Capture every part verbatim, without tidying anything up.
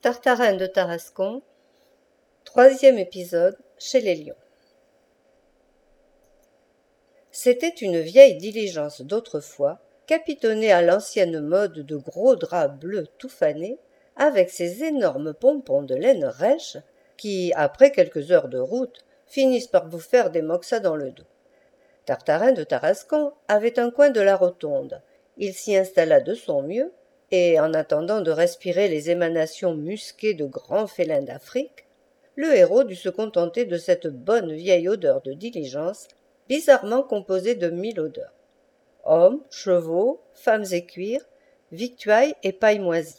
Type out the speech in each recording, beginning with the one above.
Tartarin de Tarascon, troisième épisode chez les lions. C'était une vieille diligence d'autrefois, capitonnée à l'ancienne mode de gros draps bleus tout fanés, avec ses énormes pompons de laine rêche, qui, après quelques heures de route, finissent par vous faire des moxas dans le dos. Tartarin de Tarascon avait un coin de la rotonde. Il s'y installa de son mieux, et, en attendant de respirer les émanations musquées de grands félins d'Afrique, le héros dut se contenter de cette bonne vieille odeur de diligence, bizarrement composée de mille odeurs. Hommes, chevaux, femmes et cuirs, victuailles et paille moisie.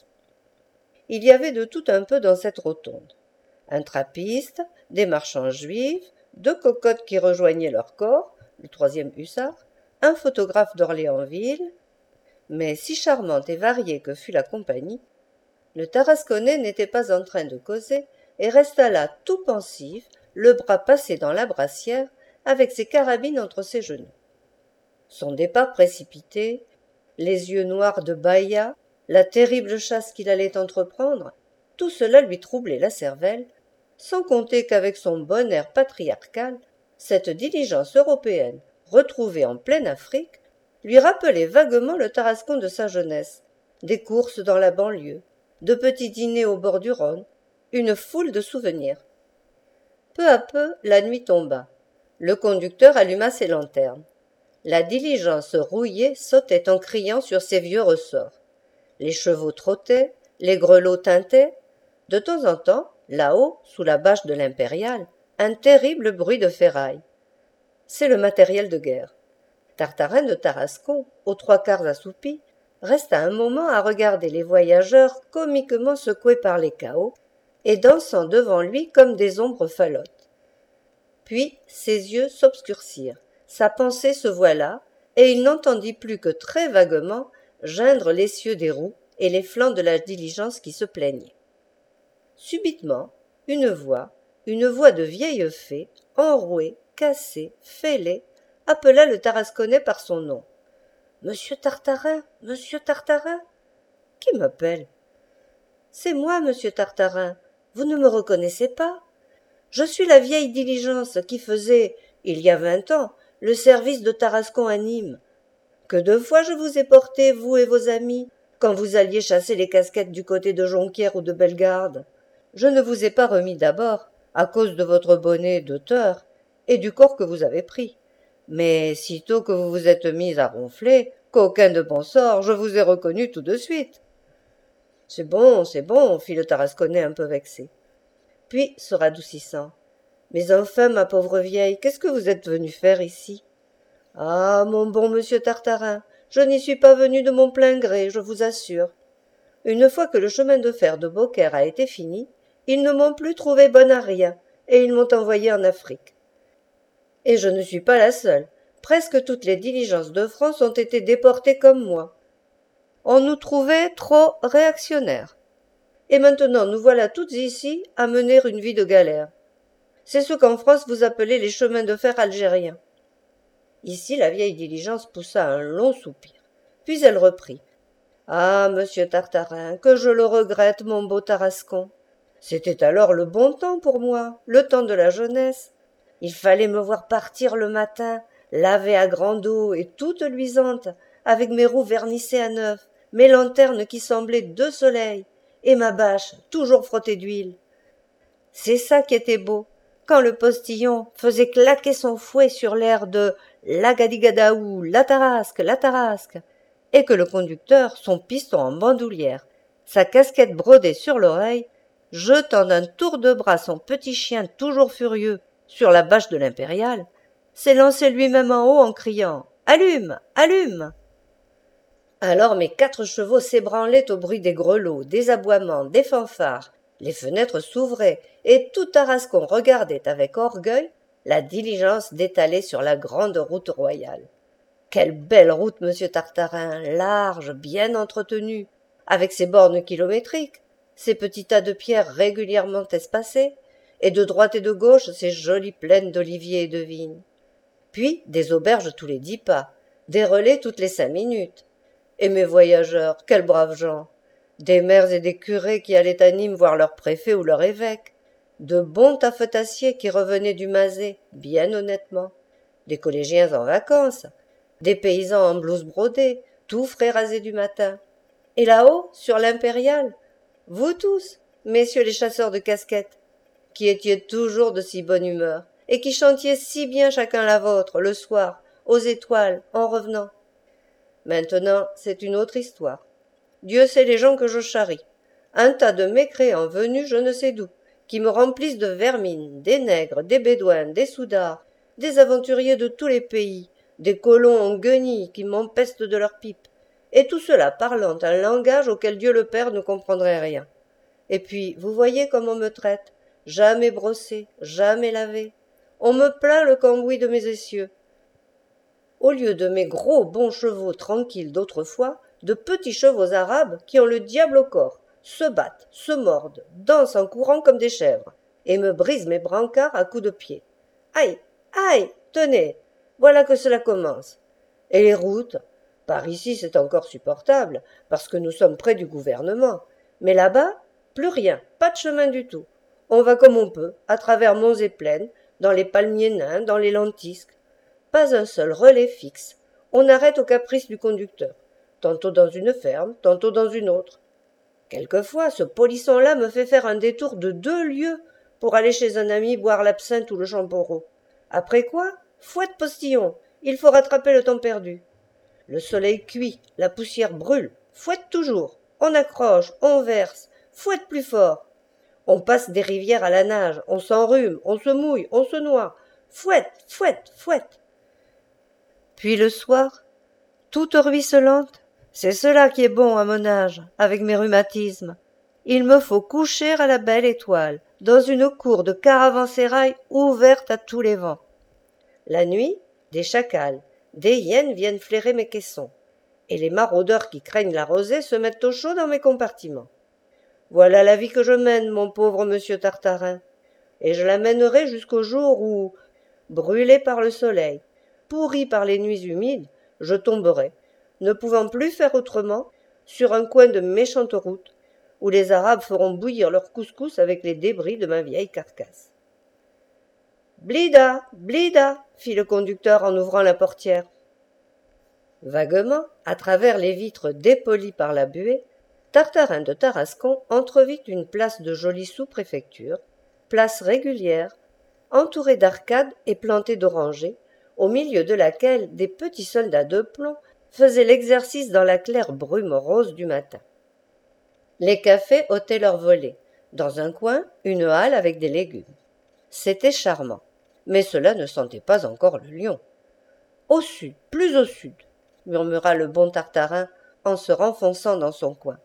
Il y avait de tout un peu dans cette rotonde. Un trappiste, des marchands juifs, deux cocottes qui rejoignaient leur corps, le troisième hussard, un photographe d'Orléansville. Mais si charmante et variée que fût la compagnie, le Tarasconnais n'était pas en train de causer et resta là tout pensif, le bras passé dans la brassière, avec ses carabines entre ses genoux. Son départ précipité, les yeux noirs de Baïa, la terrible chasse qu'il allait entreprendre, tout cela lui troublait la cervelle, sans compter qu'avec son bon air patriarcal, cette diligence européenne, retrouvée en pleine Afrique, lui rappelait vaguement le Tarascon de sa jeunesse, des courses dans la banlieue, de petits dîners au bord du Rhône, une foule de souvenirs. Peu à peu, la nuit tomba. Le conducteur alluma ses lanternes. La diligence rouillée sautait en criant sur ses vieux ressorts. Les chevaux trottaient, les grelots tintaient. De temps en temps, là-haut, sous la bâche de l'impériale, un terrible bruit de ferraille. C'est le matériel de guerre. Tartarin de Tarascon, aux trois quarts assoupi, resta un moment à regarder les voyageurs comiquement secoués par les cahots et dansant devant lui comme des ombres falottes. Puis ses yeux s'obscurcirent, sa pensée se voila, et il n'entendit plus que très vaguement geindre l'essieu des roues et les flancs de la diligence qui se plaignait. Subitement, une voix, une voix de vieille fée, enrouée, cassée, fêlée, appela le Tarasconnais par son nom. « Monsieur Tartarin, monsieur Tartarin !»« Qui m'appelle ?»« C'est moi, monsieur Tartarin. Vous ne me reconnaissez pas ? Je suis la vieille diligence qui faisait, il y a vingt ans, le service de Tarascon à Nîmes. Que de fois je vous ai porté, vous et vos amis, quand vous alliez chasser les casquettes du côté de Jonquière ou de Bellegarde. Je ne vous ai pas remis d'abord, à cause de votre bonnet d'auteur et du corps que vous avez pris. Mais sitôt que vous vous êtes mis à ronfler, qu'aucun de bon sort, je vous ai reconnu tout de suite. »« C'est bon, c'est bon, » fit le Tarasconnais un peu vexé. Puis, se radoucissant, « Mais enfin, ma pauvre vieille, qu'est-ce que vous êtes venu faire ici ?»« Ah, mon bon monsieur Tartarin, je n'y suis pas venu de mon plein gré, je vous assure. Une fois que le chemin de fer de Beaucaire a été fini, ils ne m'ont plus trouvé bonne à rien, et ils m'ont envoyé en Afrique. Et je ne suis pas la seule. Presque toutes les diligences de France ont été déportées comme moi. On nous trouvait trop réactionnaires. Et maintenant nous voilà toutes ici à mener une vie de galère. C'est ce qu'en France vous appelez les chemins de fer algériens. » Ici la vieille diligence poussa un long soupir. Puis elle reprit. « Ah, monsieur Tartarin, que je le regrette, mon beau Tarascon. C'était alors le bon temps pour moi, le temps de la jeunesse. Il fallait me voir partir le matin, lavée à grande eau et toute luisante, avec mes roues vernissées à neuf, mes lanternes qui semblaient deux soleils, et ma bâche toujours frottée d'huile. C'est ça qui était beau, quand le postillon faisait claquer son fouet sur l'air de « Lagadiguadaou, la Tarasque, la Tarasque », et que le conducteur, son piston en bandoulière, sa casquette brodée sur l'oreille, jetant d'un tour de bras son petit chien toujours furieux sur la bâche de l'impériale, s'est lancé lui-même en haut en criant « Allume, allume !» Alors mes quatre chevaux s'ébranlaient au bruit des grelots, des aboiements, des fanfares, les fenêtres s'ouvraient, et tout Tarascon regardait avec orgueil la diligence détalée sur la grande route royale. Quelle belle route, monsieur Tartarin, large, bien entretenue, avec ses bornes kilométriques, ses petits tas de pierres régulièrement espacés, et de droite et de gauche ces jolies plaines d'oliviers et de vignes. Puis des auberges tous les dix pas, des relais toutes les cinq minutes. Et mes voyageurs, quels braves gens! des maires et des curés qui allaient à Nîmes voir leur préfet ou leur évêque, de bons taffetassiers qui revenaient du Mazet, bien honnêtement, des collégiens en vacances, des paysans en blouse brodée, tout frais rasés du matin. Et là-haut, sur l'impériale, vous tous, messieurs les chasseurs de casquettes, qui étiez toujours de si bonne humeur, et qui chantiez si bien chacun la vôtre, le soir, aux étoiles, en revenant. Maintenant, c'est une autre histoire. Dieu sait les gens que je charrie. Un tas de mécréants venus je ne sais d'où, qui me remplissent de vermine, des nègres, des bédouins, des soudards, des aventuriers de tous les pays, des colons en guenilles qui m'empestent de leurs pipes, et tout cela parlant un langage auquel Dieu le Père ne comprendrait rien. Et puis, vous voyez comme on me traite, jamais brossé, jamais lavé. On me plaint le cambouis de mes essieux. Au lieu de mes gros bons chevaux tranquilles d'autrefois, de petits chevaux arabes qui ont le diable au corps, se battent, se mordent, dansent en courant comme des chèvres, et me brisent mes brancards à coups de pied. Aïe, aïe, tenez, voilà que cela commence. Et les routes? Par ici c'est encore supportable, parce que nous sommes près du gouvernement. Mais là-bas, plus rien, pas de chemin du tout. On va comme on peut, à travers monts et plaines, dans les palmiers nains, dans les lentisques. Pas un seul relais fixe. On arrête au caprice du conducteur, tantôt dans une ferme, tantôt dans une autre. Quelquefois, ce polisson-là me fait faire un détour de deux lieues pour aller chez un ami boire l'absinthe ou le champoreau. Après quoi, fouette postillon, il faut rattraper le temps perdu. Le soleil cuit, la poussière brûle, fouette toujours, on accroche, on verse, fouette plus fort. On passe des rivières à la nage, on s'enrhume, on se mouille, on se noie, fouette, fouette, fouette. Puis le soir, toute ruisselante, c'est cela qui est bon à mon âge, avec mes rhumatismes. Il me faut coucher à la belle étoile, dans une cour de caravansérail ouverte à tous les vents. La nuit, des chacals, des hyènes viennent flairer mes caissons, et les maraudeurs qui craignent la rosée se mettent au chaud dans mes compartiments. Voilà la vie que je mène, mon pauvre monsieur Tartarin, et je la mènerai jusqu'au jour où, brûlé par le soleil, pourri par les nuits humides, je tomberai, ne pouvant plus faire autrement, sur un coin de méchante route, où les Arabes feront bouillir leur couscous avec les débris de ma vieille carcasse. Blida, Blida, fit le conducteur en ouvrant la portière. Vaguement, à travers les vitres dépolies par la buée, Tartarin de Tarascon entrevit une place de jolie sous-préfecture, place régulière, entourée d'arcades et plantée d'orangers, au milieu de laquelle des petits soldats de plomb faisaient l'exercice dans la claire brume rose du matin. Les cafés ôtaient leurs volets. Dans un coin, une halle avec des légumes. C'était charmant, mais cela ne sentait pas encore le lion. Au sud, plus au sud, murmura le bon Tartarin en se renfonçant dans son coin.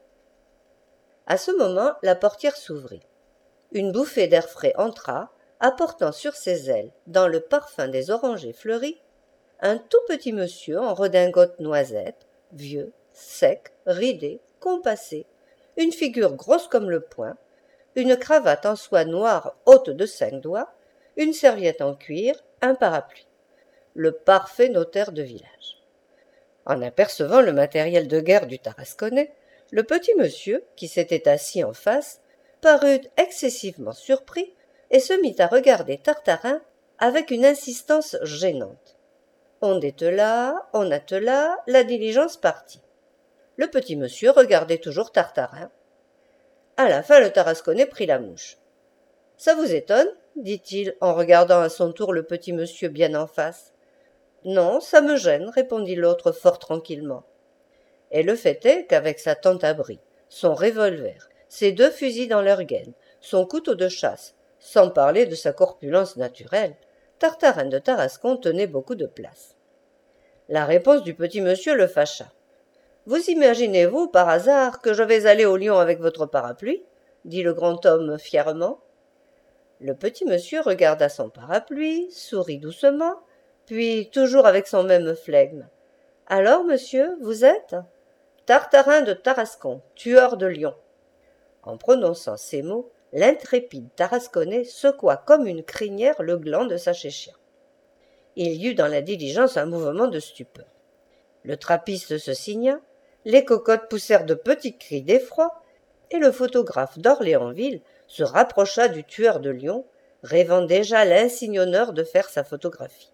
À ce moment, la portière s'ouvrit. Une bouffée d'air frais entra, apportant sur ses ailes, dans le parfum des orangers fleuris, un tout petit monsieur en redingote noisette, vieux, sec, ridé, compassé, une figure grosse comme le poing, une cravate en soie noire haute de cinq doigts, une serviette en cuir, un parapluie. Le parfait notaire de village. En apercevant le matériel de guerre du Tarasconnais, le petit monsieur, qui s'était assis en face, parut excessivement surpris et se mit à regarder Tartarin avec une insistance gênante. On détela, on attela, la diligence partit. Le petit monsieur regardait toujours Tartarin. À la fin, le Tarasconnais prit la mouche. « Ça vous étonne ?» dit-il en regardant à son tour le petit monsieur bien en face. « Non, ça me gêne, » répondit l'autre fort tranquillement. Et le fait est qu'avec sa tente abri, son revolver, ses deux fusils dans leur gaine, son couteau de chasse, sans parler de sa corpulence naturelle, Tartarin de Tarascon tenait beaucoup de place. La réponse du petit monsieur le fâcha. « Vous imaginez-vous, par hasard, que je vais aller au lion avec votre parapluie ?» dit le grand homme fièrement. Le petit monsieur regarda son parapluie, sourit doucement, puis toujours avec son même flegme. « Alors, monsieur, vous êtes ?»« Tartarin de Tarascon, tueur de lions. » En prononçant ces mots, l'intrépide Tarasconnais secoua comme une crinière le gland de sa chéchia. Il y eut dans la diligence un mouvement de stupeur. Le trappiste se signa, les cocottes poussèrent de petits cris d'effroi, et le photographe d'Orléansville se rapprocha du tueur de lions, rêvant déjà l'insigne honneur de faire sa photographie.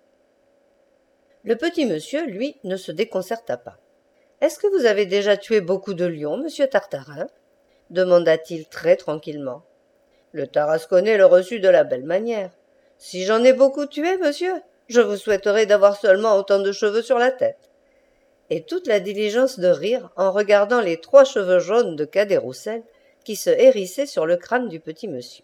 Le petit monsieur, lui, ne se déconcerta pas. « Est-ce que vous avez déjà tué beaucoup de lions, monsieur Tartarin ?» demanda-t-il très tranquillement. Le Tarasconnais le reçut de la belle manière. « Si j'en ai beaucoup tué, monsieur, je vous souhaiterais d'avoir seulement autant de cheveux sur la tête. » Et toute la diligence de rire en regardant les trois cheveux jaunes de Cadet-Roussel qui se hérissaient sur le crâne du petit monsieur.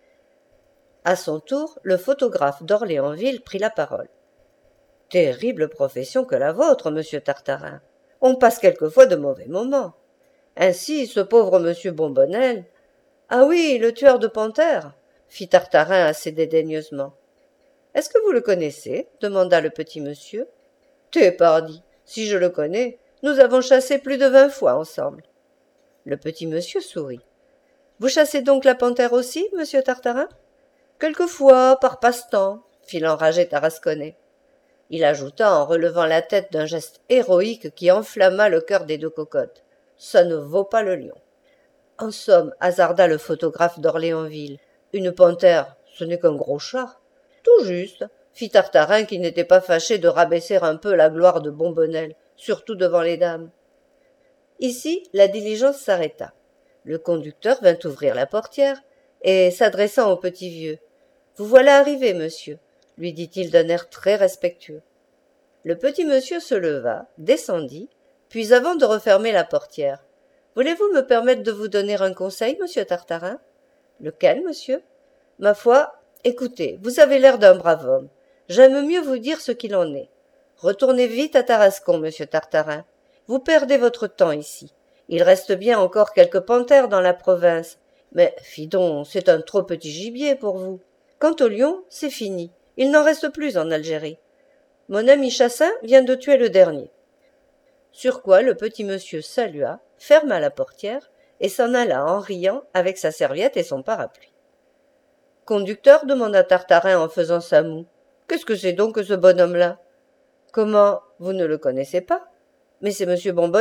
À son tour, le photographe d'Orléansville prit la parole. « Terrible profession que la vôtre, monsieur Tartarin. On passe quelquefois de mauvais moments. Ainsi, ce pauvre monsieur Bombonnel… »« Ah oui, le tueur de panthères !» fit Tartarin assez dédaigneusement. « Est-ce que vous le connaissez ?» demanda le petit monsieur. « T'es pardi, si je le connais, nous avons chassé plus de vingt fois ensemble. » Le petit monsieur sourit. « Vous chassez donc la panthère aussi, monsieur Tartarin ?»« Quelquefois, par passe-temps, » fit l'enragé Tarasconnais. Il ajouta en relevant la tête d'un geste héroïque qui enflamma le cœur des deux cocottes. « Ça ne vaut pas le lion. » En somme, hasarda le photographe d'Orléansville, une panthère, ce n'est qu'un gros chat. Tout juste, fit Tartarin qui n'était pas fâché de rabaisser un peu la gloire de Bombonnel, surtout devant les dames. Ici, la diligence s'arrêta. Le conducteur vint ouvrir la portière, et, s'adressant au petit vieux, « Vous voilà arrivé, monsieur », lui dit-il d'un air très respectueux. Le petit monsieur se leva, descendit, puis avant de refermer la portière, « Voulez-vous me permettre de vous donner un conseil, monsieur Tartarin ?»« Lequel, monsieur ?»« Ma foi, écoutez, vous avez l'air d'un brave homme. J'aime mieux vous dire ce qu'il en est. Retournez vite à Tarascon, monsieur Tartarin. Vous perdez votre temps ici. Il reste bien encore quelques panthères dans la province, mais, fi donc, c'est un trop petit gibier pour vous. Quant au lion, c'est fini. Il n'en reste plus en Algérie. Mon ami Chassin vient de tuer le dernier. » Sur quoi le petit monsieur salua, ferma la portière et s'en alla en riant avec sa serviette et son parapluie. « Conducteur, demanda Tartarin en faisant sa moue, qu'est-ce que c'est donc que ce bonhomme-là ? Comment, vous ne le connaissez pas ? Mais c'est monsieur Bombonnel. »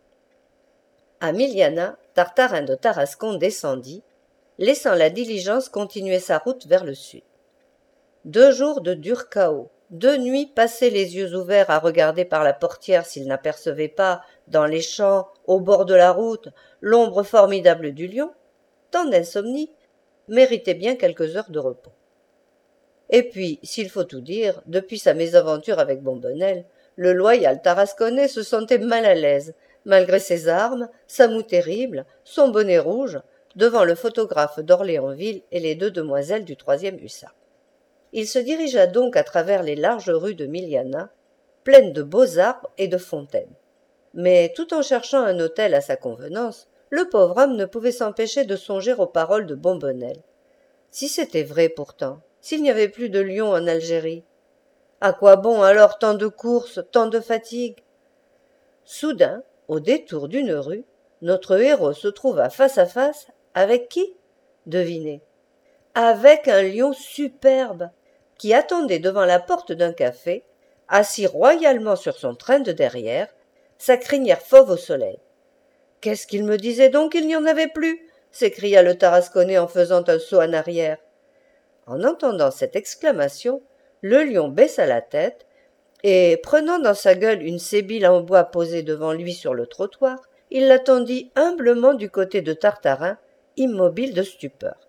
À Miliana, Tartarin de Tarascon descendit, laissant la diligence continuer sa route vers le sud. Deux jours de dur chaos, deux nuits passées les yeux ouverts à regarder par la portière s'il n'apercevait pas, dans les champs, au bord de la route, l'ombre formidable du lion, tant d'insomnie, méritaient bien quelques heures de repos. Et puis, s'il faut tout dire, depuis sa mésaventure avec Bombonnel, le loyal Tarasconnais se sentait mal à l'aise, malgré ses armes, sa moue terrible, son bonnet rouge, devant le photographe d'Orléansville et les deux demoiselles du troisième hussard. Il se dirigea donc à travers les larges rues de Miliana, pleines de beaux arbres et de fontaines. Mais tout en cherchant un hôtel à sa convenance, le pauvre homme ne pouvait s'empêcher de songer aux paroles de Bombonnel. Si c'était vrai pourtant, s'il n'y avait plus de lions en Algérie, à quoi bon alors tant de courses, tant de fatigues ? Soudain, au détour d'une rue, notre héros se trouva face à face avec qui ? Devinez. Avec un lion superbe, qui attendait devant la porte d'un café, assis royalement sur son train de derrière, sa crinière fauve au soleil. « Qu'est-ce qu'il me disait donc qu'il n'y en avait plus ?» s'écria le Tarasconnais en faisant un saut en arrière. En entendant cette exclamation, le lion baissa la tête, et, prenant dans sa gueule une sébile en bois posée devant lui sur le trottoir, il la tendit humblement du côté de Tartarin, immobile de stupeur.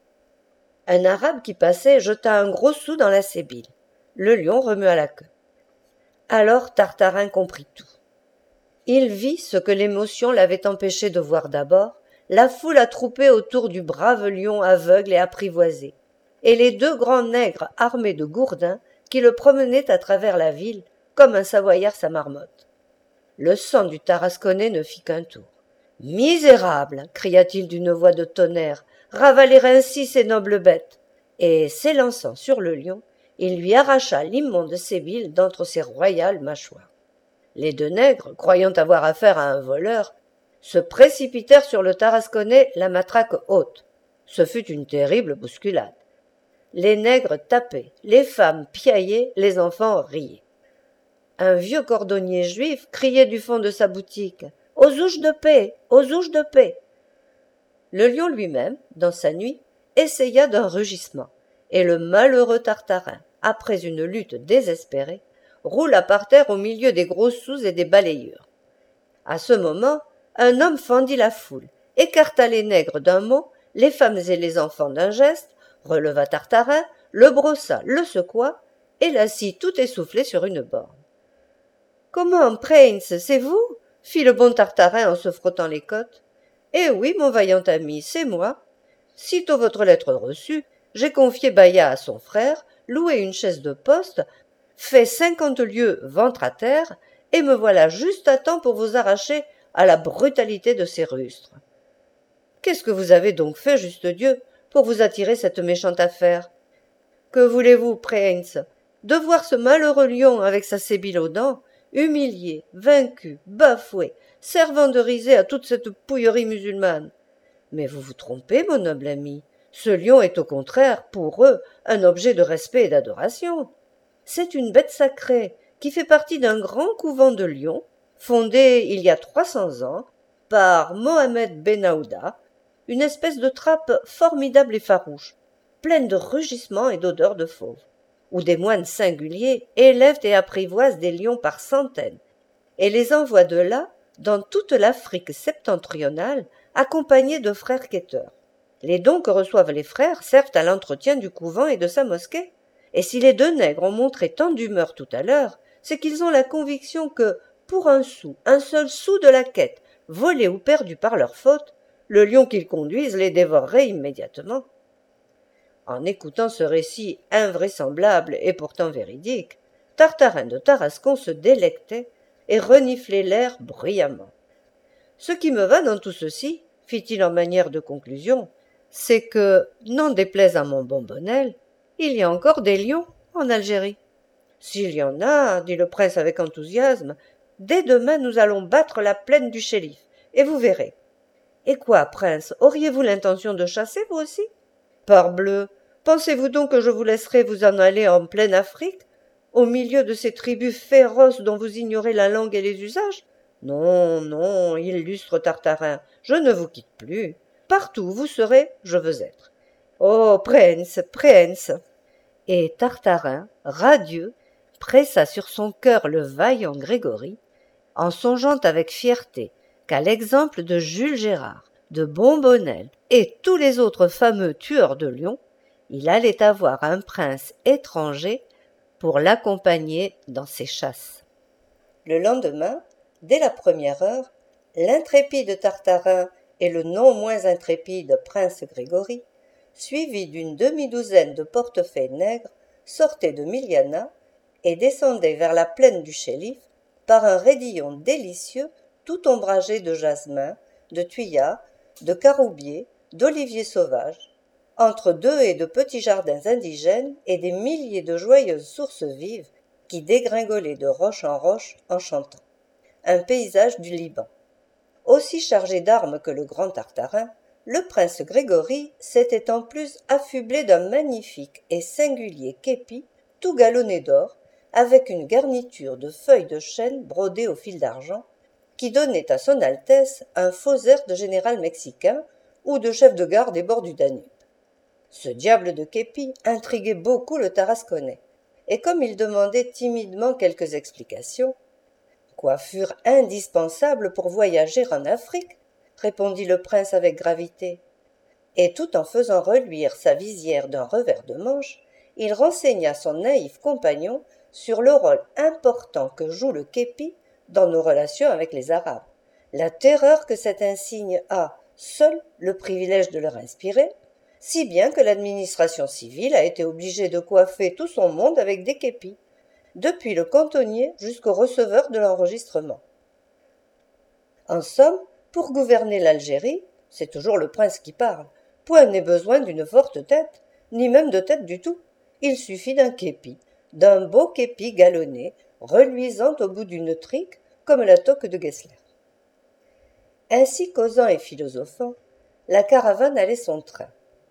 Un arabe qui passait jeta un gros sou dans la sébile. Le lion remua la queue. Alors Tartarin comprit tout. Il vit ce que l'émotion l'avait empêché de voir d'abord, la foule attroupée autour du brave lion aveugle et apprivoisé, et les deux grands nègres armés de gourdins qui le promenaient à travers la ville comme un savoyard sa marmotte. Le sang du Tarasconnais ne fit qu'un tour. « Misérable !» cria-t-il d'une voix de tonnerre, « ravaler ainsi ces nobles bêtes !» Et, s'élançant sur le lion, il lui arracha l'immonde sébile d'entre ses royales mâchoires. Les deux nègres, croyant avoir affaire à un voleur, se précipitèrent sur le Tarasconnais, la matraque haute. Ce fut une terrible bousculade. Les nègres tapaient, les femmes piaillaient, les enfants riaient. Un vieux cordonnier juif criait du fond de sa boutique « Aux ouches de paix! Aux ouches de paix !» Le lion lui-même, dans sa nuit, essaya d'un rugissement, et le malheureux Tartarin, après une lutte désespérée, roula par terre au milieu des grosses souses et des balayures. À ce moment, un homme fendit la foule, écarta les nègres d'un mot, les femmes et les enfants d'un geste, releva Tartarin, le brossa, le secoua, et l'assit tout essoufflé sur une borne. « Comment, Prince, c'est vous » fit le bon Tartarin en se frottant les côtes. « Eh oui, mon vaillant ami, c'est moi. Sitôt votre lettre reçue, j'ai confié Baïa à son frère, loué une chaise de poste, fait cinquante lieues ventre à terre, et me voilà juste à temps pour vous arracher à la brutalité de ces rustres. Qu'est-ce que vous avez donc fait, juste Dieu, pour vous attirer cette méchante affaire? Que voulez-vous, Prince? De voir ce malheureux lion avec sa sébile aux dents, humilié, vaincu, bafoué, servant de risée à toute cette pouillerie musulmane. Mais vous vous trompez, mon noble ami. Ce lion est au contraire, pour eux, un objet de respect et d'adoration. C'est une bête sacrée qui fait partie d'un grand couvent de lions, fondé il y a trois cents ans par Mohammed Ben Aouda, une espèce de trappe formidable et farouche, pleine de rugissements et d'odeurs de fauve, où des moines singuliers élèvent et apprivoisent des lions par centaines, et les envoient de là dans toute l'Afrique septentrionale, accompagnés de frères quêteurs. Les dons que reçoivent les frères servent à l'entretien du couvent et de sa mosquée. Et si les deux nègres ont montré tant d'humeur tout à l'heure, c'est qu'ils ont la conviction que, pour un sou, un seul sou de la quête, volé ou perdu par leur faute, le lion qu'ils conduisent les dévorerait immédiatement. En écoutant ce récit invraisemblable et pourtant véridique, Tartarin de Tarascon se délectait et reniflait l'air bruyamment. « Ce qui me va dans tout ceci, fit-il en manière de conclusion, c'est que, n'en déplaise à mon bon Bonnel, il y a encore des lions en Algérie. S'il y en a, dit le prince avec enthousiasme, dès demain nous allons battre la plaine du Chélif, et vous verrez. Et quoi, prince, auriez-vous l'intention de chasser, vous aussi? Parbleu, pensez-vous donc que je vous laisserai vous en aller en pleine Afrique, au milieu de ces tribus féroces dont vous ignorez la langue et les usages? Non, non, illustre Tartarin, je ne vous quitte plus. Partout où vous serez, je veux être. Oh, prince, prince !» Et Tartarin, radieux, pressa sur son cœur le vaillant Grégory, en songeant avec fierté qu'à l'exemple de Jules Gérard, de Bombonnel et tous les autres fameux tueurs de lions, il allait avoir un prince étranger pour l'accompagner dans ses chasses. Le lendemain, dès la première heure, l'intrépide Tartarin et le non moins intrépide prince Grégory, suivis d'une demi-douzaine de portefaix nègres, sortaient de Milianah et descendaient vers la plaine du Chélif par un raidillon délicieux tout ombragé de jasmin, de thuyas, de caroubiers, d'oliviers sauvages, entre deux et de petits jardins indigènes et des milliers de joyeuses sources vives qui dégringolaient de roche en roche en chantant. Un paysage du Liban. Aussi chargé d'armes que le grand Tartarin, le prince Grégory s'était en plus affublé d'un magnifique et singulier képi tout galonné d'or, avec une garniture de feuilles de chêne brodées au fil d'argent, qui donnait à son Altesse un faux air de général mexicain ou de chef de gare des bords du Danube. Ce diable de képi intriguait beaucoup le Tarasconnais, et comme il demandait timidement quelques explications, « Coiffure indispensable pour voyager en Afrique », répondit le prince avec gravité. Et tout en faisant reluire sa visière d'un revers de manche, il renseigna son naïf compagnon sur le rôle important que joue le képi dans nos relations avec les Arabes, la terreur que cet insigne a, seul, le privilège de leur inspirer, si bien que l'administration civile a été obligée de coiffer tout son monde avec des képis, depuis le cantonnier jusqu'au receveur de l'enregistrement. En somme, pour gouverner l'Algérie, c'est toujours le prince qui parle, point n'est besoin d'une forte tête, ni même de tête du tout. Il suffit d'un képi, d'un beau képi galonné, reluisant au bout d'une trique, comme la toque de Gessler. Ainsi causant et philosophant, la caravane allait son train.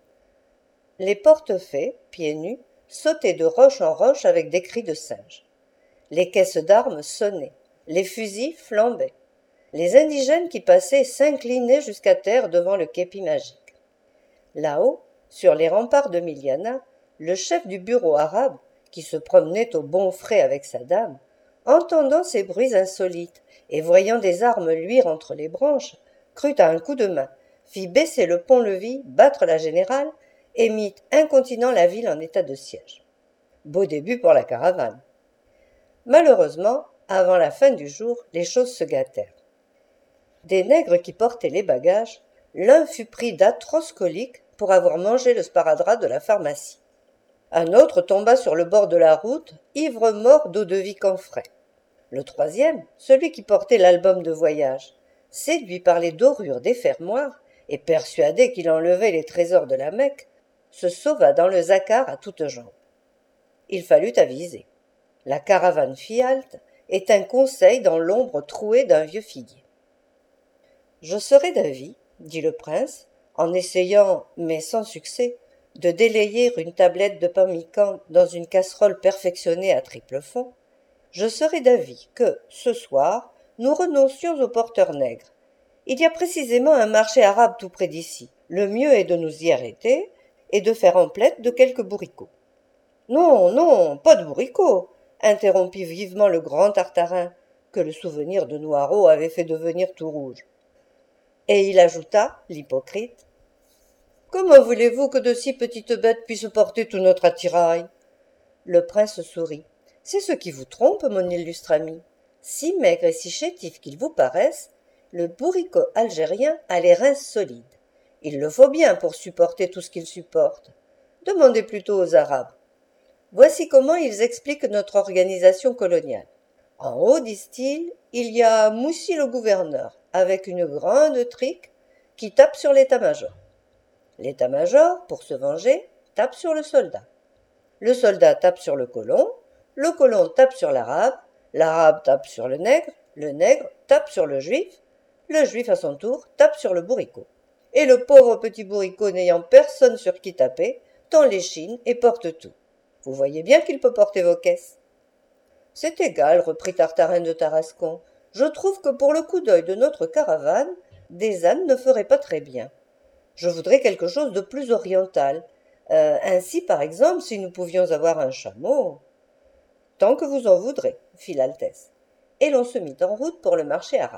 Les portefaix, pieds nus, sautaient de roche en roche avec des cris de singes. Les caisses d'armes sonnaient, les fusils flambaient. les indigènes qui passaient s'inclinaient jusqu'à terre devant le képi magique. Là-haut, sur les remparts de Milianah, le chef du bureau arabe, qui se promenait au bon frais avec sa dame, entendant ces bruits insolites et voyant des armes luire entre les branches, crut à un coup de main, fit baisser le pont-levis, battre la générale et mit incontinent la ville en état de siège. Beau début pour la caravane. Malheureusement, avant la fin du jour, les choses se gâtèrent. Des nègres qui portaient les bagages, l'un fut pris d'atroces coliques pour avoir mangé le sparadrap de la pharmacie. Un autre tomba sur le bord de la route, ivre-mort d'eau-de-vie camphrée. Le troisième, celui qui portait l'album de voyage, séduit par les dorures des fermoirs et persuadé qu'il enlevait les trésors de la Mecque, se sauva dans le zaccar à toutes jambes. Il fallut aviser. La caravane fit halte et tint conseil dans l'ombre trouée d'un vieux figuier. « Je serais d'avis, dit le prince, en essayant, mais sans succès, de délayer une tablette de pain miquant dans une casserole perfectionnée à triple fond, je serais d'avis que, ce soir, nous renoncions aux porteurs nègres. Il y a précisément un marché arabe tout près d'ici. Le mieux est de nous y arrêter et de faire emplette de quelques bourricots. »« Non, non, pas de bourricots !» interrompit vivement le grand Tartarin, que le souvenir de Noiraud avait fait devenir tout rouge. Et il ajouta, l'hypocrite, « Comment voulez-vous que de si petites bêtes puissent porter tout notre attirail ?» Le prince sourit. « C'est ce qui vous trompe, mon illustre ami. Si maigre et si chétif qu'il vous paraisse, le bourricot algérien a les reins solides. Il le faut bien pour supporter tout ce qu'il supporte. Demandez plutôt aux Arabes. Voici comment ils expliquent notre organisation coloniale. En haut, disent-ils, il y a Moussi le gouverneur, avec une grande trique qui tape sur l'état-major. L'état-major, pour se venger, tape sur le soldat. Le soldat tape sur le colon, le colon tape sur l'arabe, l'arabe tape sur le nègre, le nègre tape sur le juif, le juif à son tour tape sur le bourricot. Et le pauvre petit bourricot n'ayant personne sur qui taper, tend l'échine et porte tout. Vous voyez bien qu'il peut porter vos caisses. C'est égal, reprit Tartarin de Tarascon. Je trouve que pour le coup d'œil de notre caravane, des ânes ne feraient pas très bien. Je voudrais quelque chose de plus oriental. Euh, ainsi, par exemple, si nous pouvions avoir un chameau. Tant que vous en voudrez, fit l'Altesse. Et l'on se mit en route pour le marché arabe.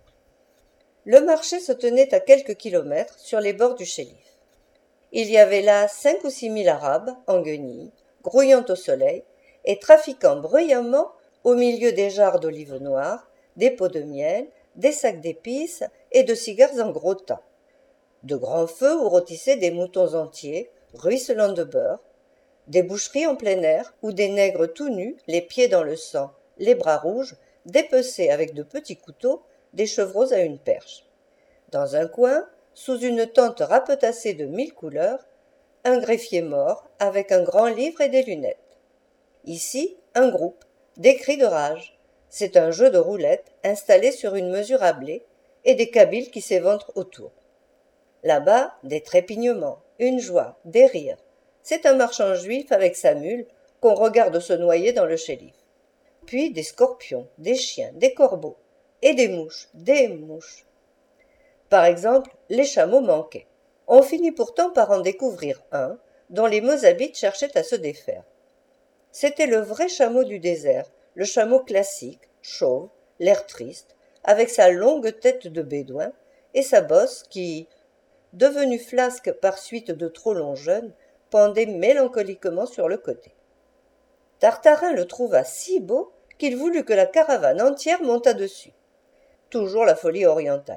Le marché se tenait à quelques kilomètres sur les bords du Chélif. Il y avait là cinq ou six mille Arabes, en guenilles, grouillant au soleil, et trafiquant bruyamment au milieu des jarres d'olives noires, des pots de miel, des sacs d'épices et de cigares en gros tas. De grands feux où rôtissaient des moutons entiers, ruisselant de beurre, des boucheries en plein air où des nègres tout nus, les pieds dans le sang, les bras rouges, dépeçaient avec de petits couteaux des chevreaux à une perche. Dans un coin, sous une tente rapetassée de mille couleurs, un greffier mort avec un grand livre et des lunettes. Ici, un groupe, des cris de rage. C'est un jeu de roulettes installé sur une mesure à blé et des Kabyles qui s'éventrent autour. Là-bas, des trépignements, une joie, des rires. C'est un marchand juif avec sa mule qu'on regarde se noyer dans le Chélif. Puis des scorpions, des chiens, des corbeaux et des mouches, des mouches. Par exemple, les chameaux manquaient. On finit pourtant par en découvrir un dont les Mozabites cherchaient à se défaire. C'était le vrai chameau du désert, le chameau classique, chauve, l'air triste, avec sa longue tête de bédouin et sa bosse qui, devenue flasque par suite de trop longs jeûnes, pendait mélancoliquement sur le côté. Tartarin le trouva si beau qu'il voulut que la caravane entière montât dessus. Toujours la folie orientale.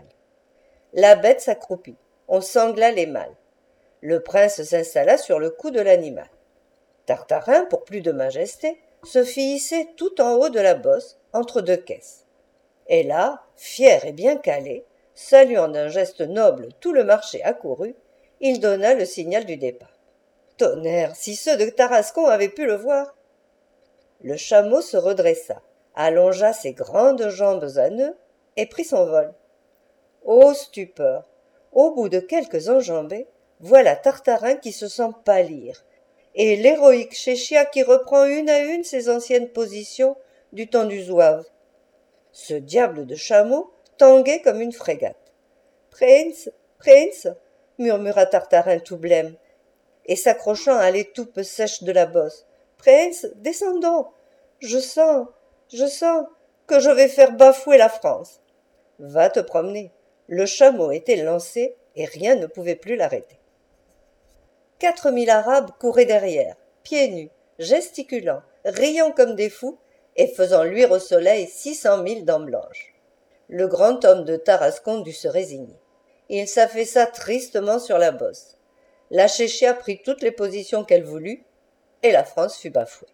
La bête s'accroupit, on sangla les mâles. Le prince s'installa sur le cou de l'animal. Tartarin, pour plus de majesté, se fit hisser tout en haut de la bosse, entre deux caisses. Et là, fier et bien calé, saluant d'un geste noble tout le marché accouru, il donna le signal du départ. Tonnerre, si ceux de Tarascon avaient pu le voir! Le chameau se redressa, allongea ses grandes jambes à nœuds et prit son vol. Ô stupeur! Au bout de quelques enjambées, voilà Tartarin qui se sent pâlir, et l'héroïque Chéchia qui reprend une à une ses anciennes positions du temps du zouave. Ce diable de chameau tanguait comme une frégate. Prince, Prince, murmura Tartarin tout blême, et s'accrochant à l'étoupe sèche de la bosse. Prince, descendons. Je sens, je sens que je vais faire bafouer la France. Va te promener. Le chameau était lancé et rien ne pouvait plus l'arrêter. Quatre mille Arabes couraient derrière, pieds nus, gesticulant, riant comme des fous et faisant luire au soleil six cent mille dents blanches. Le grand homme de Tarascon dut se résigner. Il s'affaissa tristement sur la bosse. La Chéchia prit toutes les positions qu'elle voulut, et la France fut bafouée.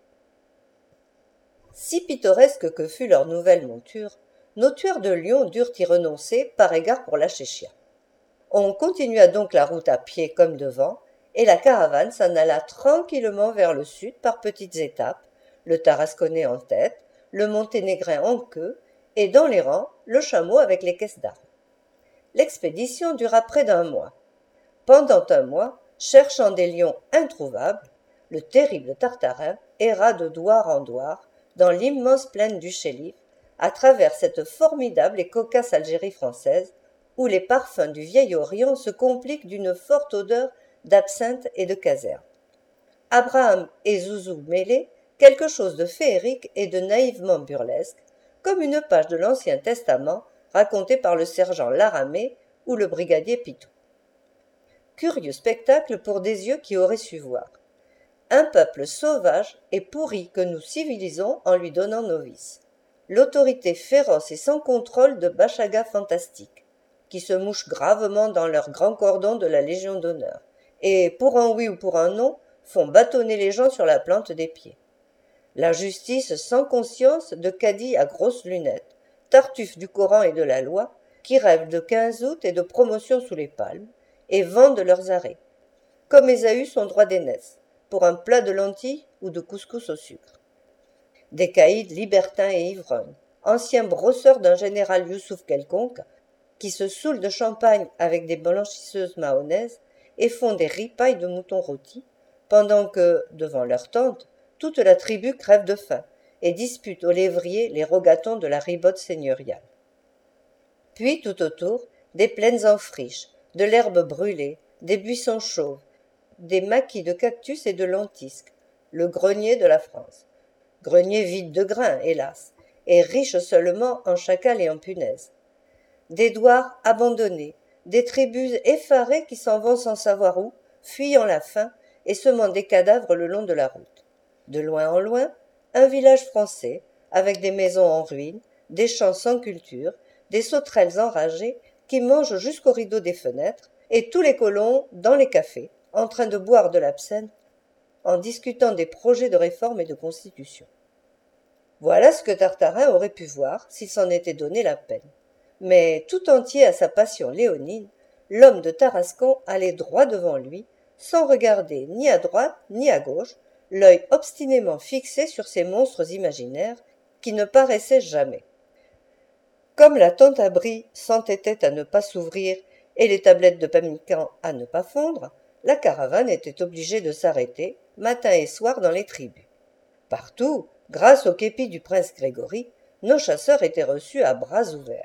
Si pittoresque que fût leur nouvelle monture, nos tueurs de lions durent y renoncer par égard pour la Chéchia. On continua donc la route à pied comme devant, et la caravane s'en alla tranquillement vers le sud par petites étapes, le Tarasconnais en tête, le Monténégrin en queue, et dans les rangs, le chameau avec les caisses d'armes. L'expédition dura près d'un mois. Pendant un mois, cherchant des lions introuvables, le terrible Tartarin erra de douar en douar dans l'immense plaine du Chélif, à travers cette formidable et cocasse Algérie française, où les parfums du vieil Orient se compliquent d'une forte odeur d'absinthe et de caserne. Abraham et Zouzou mêlés, quelque chose de féerique et de naïvement burlesque, comme une page de l'Ancien Testament racontée par le sergent Laramée ou le brigadier Pitou. Curieux spectacle pour des yeux qui auraient su voir. Un peuple sauvage et pourri que nous civilisons en lui donnant nos vices. L'autorité féroce et sans contrôle de bachagas fantastiques, qui se mouchent gravement dans leur grand cordon de la Légion d'honneur, et, pour un oui ou pour un non, font bâtonner les gens sur la plante des pieds. La justice sans conscience de caddies à grosses lunettes, tartuffes du Coran et de la loi, qui rêvent de quinze août et de promotion sous les palmes, et vendent leurs arrêts, comme Ésaü son droit d'aînesse, pour un plat de lentilles ou de couscous au sucre. Des caïds libertins et ivrognes, anciens brosseurs d'un général Youssouf quelconque, qui se saoulent de champagne avec des blanchisseuses mahonnaises et font des ripailles de moutons rôtis, pendant que, devant leur tente, toute la tribu crève de faim et dispute aux lévriers les rogatons de la ribote seigneuriale. Puis, tout autour, des plaines en friche, de l'herbe brûlée, des buissons chauves, des maquis de cactus et de lentisques, le grenier de la France. Grenier vide de grains, hélas, et riche seulement en chacals et en punaises. Des douars abandonnés, des tribus effarées qui s'en vont sans savoir où, fuyant la faim et semant des cadavres le long de la route. De loin en loin, un village français, avec des maisons en ruine, des champs sans culture, des sauterelles enragées qui mangent jusqu'au rideau des fenêtres, et tous les colons dans les cafés, en train de boire de l'absinthe, en discutant des projets de réforme et de constitution. Voilà ce que Tartarin aurait pu voir s'il s'en était donné la peine. Mais tout entier à sa passion léonine, l'homme de Tarascon allait droit devant lui, sans regarder ni à droite ni à gauche, l'œil obstinément fixé sur ces monstres imaginaires qui ne paraissaient jamais. Comme la tente à bris s'entêtait à ne pas s'ouvrir et les tablettes de pemmican à ne pas fondre, la caravane était obligée de s'arrêter, matin et soir, dans les tribus. Partout, grâce au képi du prince Grégory, nos chasseurs étaient reçus à bras ouverts.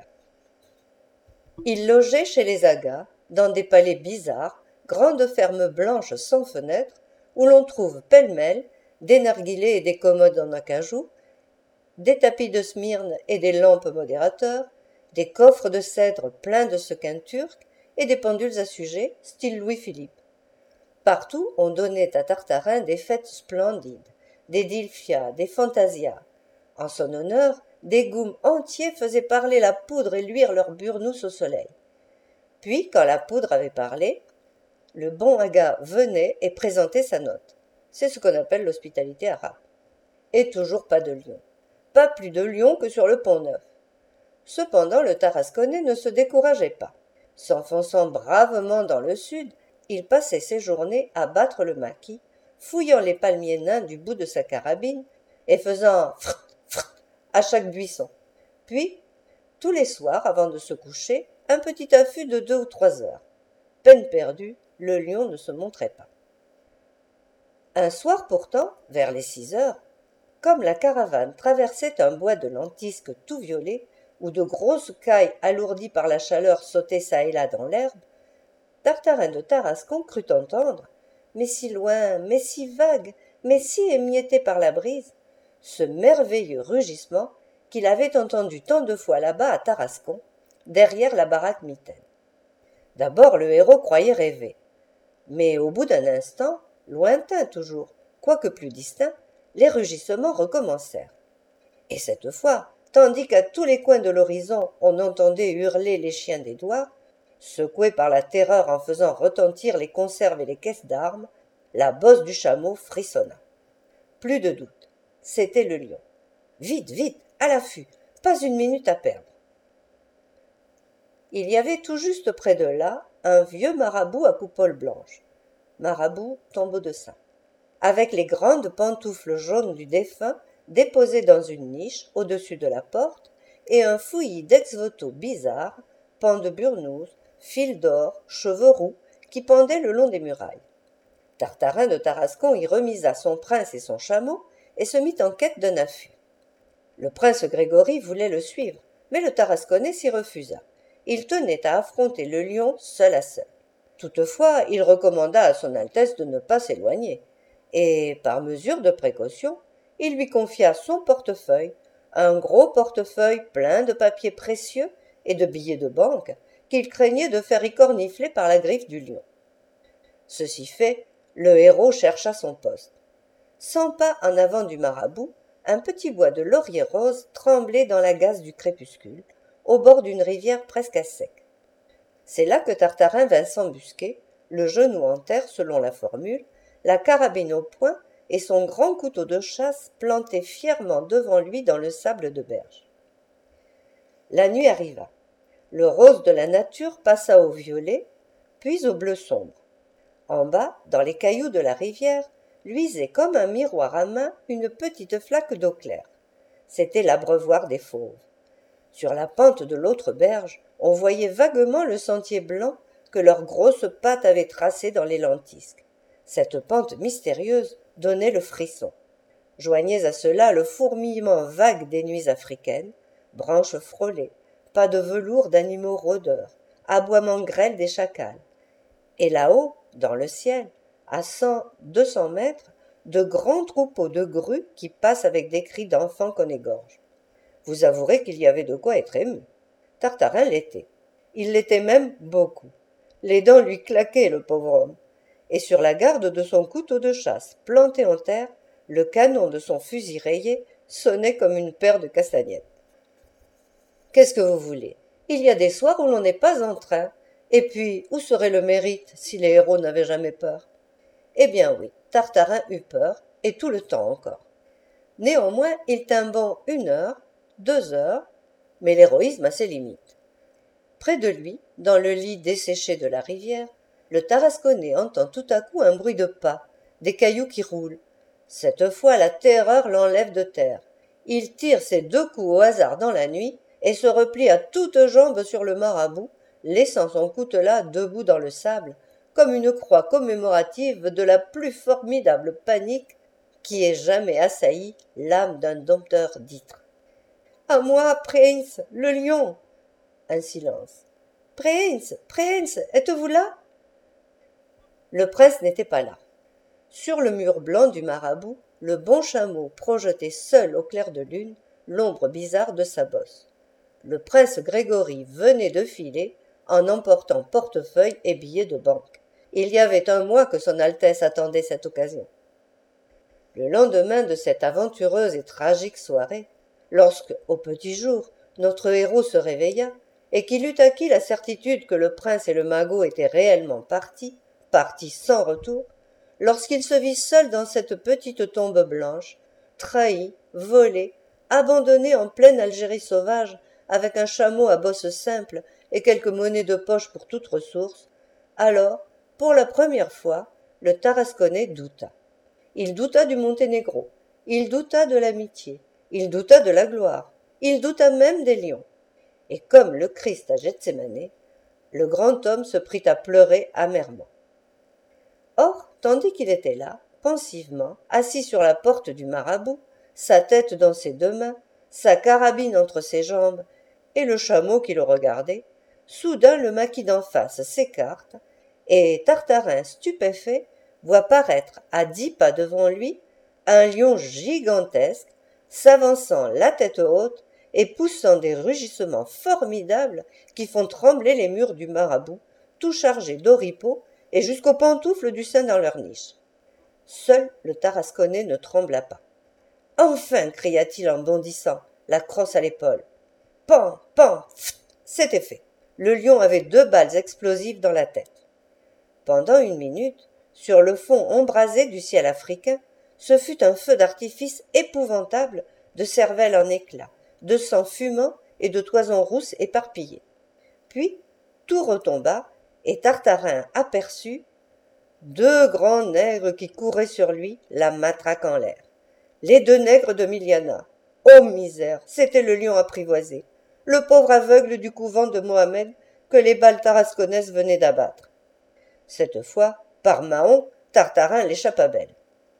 Ils logeaient chez les Agas, dans des palais bizarres, grandes fermes blanches sans fenêtres, où l'on trouve pêle-mêle des narguilés et des commodes en acajou, des tapis de Smyrne et des lampes modérateurs, des coffres de cèdre pleins de sequins turcs et des pendules à sujets, style Louis-Philippe. Partout, on donnait à Tartarin des fêtes splendides, des dilphias, des fantasias. En son honneur, des goums entiers faisaient parler la poudre et luire leurs burnous au soleil. Puis, quand la poudre avait parlé, le bon Aga venait et présentait sa note. C'est ce qu'on appelle l'hospitalité arabe. Et toujours pas de lion. Pas plus de lions que sur le Pont-Neuf. Cependant, le Tarasconnais ne se décourageait pas. S'enfonçant bravement dans le sud, il passait ses journées à battre le maquis, fouillant les palmiers nains du bout de sa carabine et faisant frrt, frrt à chaque buisson. Puis, tous les soirs, avant de se coucher, un petit affût de deux ou trois heures. Peine perdue, le lion ne se montrait pas. Un soir pourtant, vers les six heures, comme la caravane traversait un bois de lentisques tout violet, où de grosses cailles alourdies par la chaleur sautaient çà et là dans l'herbe, Tartarin de Tarascon crut entendre, mais si loin, mais si vague, mais si émietté par la brise, ce merveilleux rugissement qu'il avait entendu tant de fois là-bas à Tarascon, derrière la baraque mitaine. D'abord le héros croyait rêver, mais au bout d'un instant, lointain toujours, quoique plus distinct, les rugissements recommencèrent. Et cette fois, tandis qu'à tous les coins de l'horizon on entendait hurler les chiens d'Édouard, secoués par la terreur en faisant retentir les conserves et les caisses d'armes, la bosse du chameau frissonna. Plus de doute, c'était le lion. Vite, vite, à l'affût, pas une minute à perdre. Il y avait tout juste près de là un vieux marabout à coupole blanche, marabout tombeau de saint, avec les grandes pantoufles jaunes du défunt déposées dans une niche au-dessus de la porte, et un fouillis d'ex-voto bizarres, pans de burnous, fils d'or, cheveux roux, qui pendaient le long des murailles. Tartarin de Tarascon y remisa son prince et son chameau, et se mit en quête d'un affût. Le prince Grégory voulait le suivre, mais le Tarasconnais s'y refusa. Il tenait à affronter le lion seul à seul. Toutefois, il recommanda à son Altesse de ne pas s'éloigner, et, par mesure de précaution, il lui confia son portefeuille, un gros portefeuille plein de papiers précieux et de billets de banque, qu'il craignait de faire écornifler par la griffe du lion. Ceci fait, le héros chercha son poste. Cent pas en avant du marabout, un petit bois de laurier rose tremblait dans la gaze du crépuscule, au bord d'une rivière presque à sec. C'est là que Tartarin vint s'embusquer, le genou en terre selon la formule, la carabine au poing et son grand couteau de chasse planté fièrement devant lui dans le sable de berge. La nuit arriva. Le rose de la nature passa au violet, puis au bleu sombre. En bas, dans les cailloux de la rivière, luisait comme un miroir à main une petite flaque d'eau claire. C'était l'abreuvoir des fauves. Sur la pente de l'autre berge, on voyait vaguement le sentier blanc que leurs grosses pattes avaient tracé dans les lentisques. Cette pente mystérieuse donnait le frisson. Joignez à cela le fourmillement vague des nuits africaines, branches frôlées, pas de velours d'animaux rôdeurs, aboiements grêles des chacals. Et là-haut, dans le ciel, à cent, deux cents mètres, de grands troupeaux de grues qui passent avec des cris d'enfants qu'on égorge. Vous avouerez qu'il y avait de quoi être ému. Tartarin l'était. Il l'était même beaucoup. Les dents lui claquaient, le pauvre homme. Et sur la garde de son couteau de chasse, planté en terre, le canon de son fusil rayé sonnait comme une paire de castagnettes. Qu'est-ce que vous voulez? Il y a des soirs où l'on n'est pas en train. Et puis, où serait le mérite si les héros n'avaient jamais peur? Eh bien oui, Tartarin eut peur, et tout le temps encore. Néanmoins, il tint bon une heure, deux heures, mais l'héroïsme a ses limites. Près de lui, dans le lit desséché de la rivière, le Tarasconnais entend tout à coup un bruit de pas, des cailloux qui roulent. Cette fois, la terreur l'enlève de terre. Il tire ses deux coups au hasard dans la nuit et se replie à toutes jambes sur le marabout, laissant son coutelas debout dans le sable, comme une croix commémorative de la plus formidable panique qui ait jamais assailli l'âme d'un dompteur d'îtres. « À moi, Prince, le lion !» Un silence. « Prince, Prince, êtes-vous là ?» Le prince n'était pas là. Sur le mur blanc du marabout, le bon chameau projetait seul au clair de lune l'ombre bizarre de sa bosse. Le prince Grégory venait de filer en emportant portefeuille et billets de banque. Il y avait un mois que son Altesse attendait cette occasion. Le lendemain de cette aventureuse et tragique soirée, lorsque, au petit jour, notre héros se réveilla, et qu'il eut acquis la certitude que le prince et le magot étaient réellement partis, partis sans retour, lorsqu'il se vit seul dans cette petite tombe blanche, trahi, volé, abandonné en pleine Algérie sauvage, avec un chameau à bosse simple et quelques monnaies de poche pour toute ressource, alors, pour la première fois, le Tarasconnais douta. Il douta du Monténégro, il douta de l'amitié, il douta de la gloire, il douta même des lions. Et comme le Christ à Gethsémané, le grand homme se prit à pleurer amèrement. Or, tandis qu'il était là, pensivement, assis sur la porte du marabout, sa tête dans ses deux mains, sa carabine entre ses jambes, et le chameau qui le regardait, soudain le maquis d'en face s'écarte, et Tartarin, stupéfait, voit paraître à dix pas devant lui un lion gigantesque, s'avançant la tête haute et poussant des rugissements formidables qui font trembler les murs du marabout, tout chargés d'oripeaux et jusqu'aux pantoufles du sein dans leur niche. Seul le Tarasconnais ne trembla pas. « Enfin !» cria-t-il en bondissant, la crosse à l'épaule. Pan, pan, pft, c'était fait. Le lion avait deux balles explosives dans la tête. Pendant une minute, sur le fond embrasé du ciel africain, ce fut un feu d'artifice épouvantable de cervelles en éclats, de sang fumant et de toisons rousses éparpillées. Puis, tout retomba, et Tartarin aperçut deux grands nègres qui couraient sur lui, la matraque en l'air. Les deux nègres de Milianah. Ô misère, c'était le lion apprivoisé, le pauvre aveugle du couvent de Mohammed que les balles tarasconnaises venaient d'abattre. Cette fois, par Mahon, Tartarin l'échappa belle.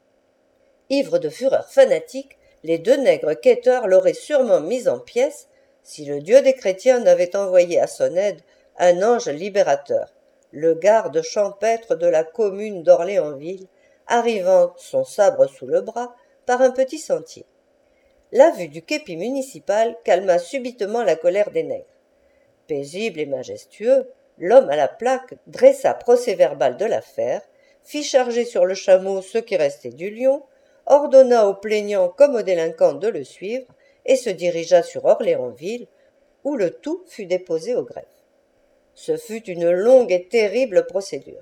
Ivres de fureur fanatique, les deux nègres quêteurs l'auraient sûrement mis en pièces si le Dieu des chrétiens n'avait envoyé à son aide un ange libérateur, le garde champêtre de la commune d'Orléansville, arrivant, son sabre sous le bras, par un petit sentier. La vue du képi municipal calma subitement la colère des nègres. Paisible et majestueux, l'homme à la plaque dressa procès-verbal de l'affaire, fit charger sur le chameau ce qui restait du lion, ordonna aux plaignants comme aux délinquants de le suivre et se dirigea sur Orléansville, où le tout fut déposé au greffe. Ce fut une longue et terrible procédure.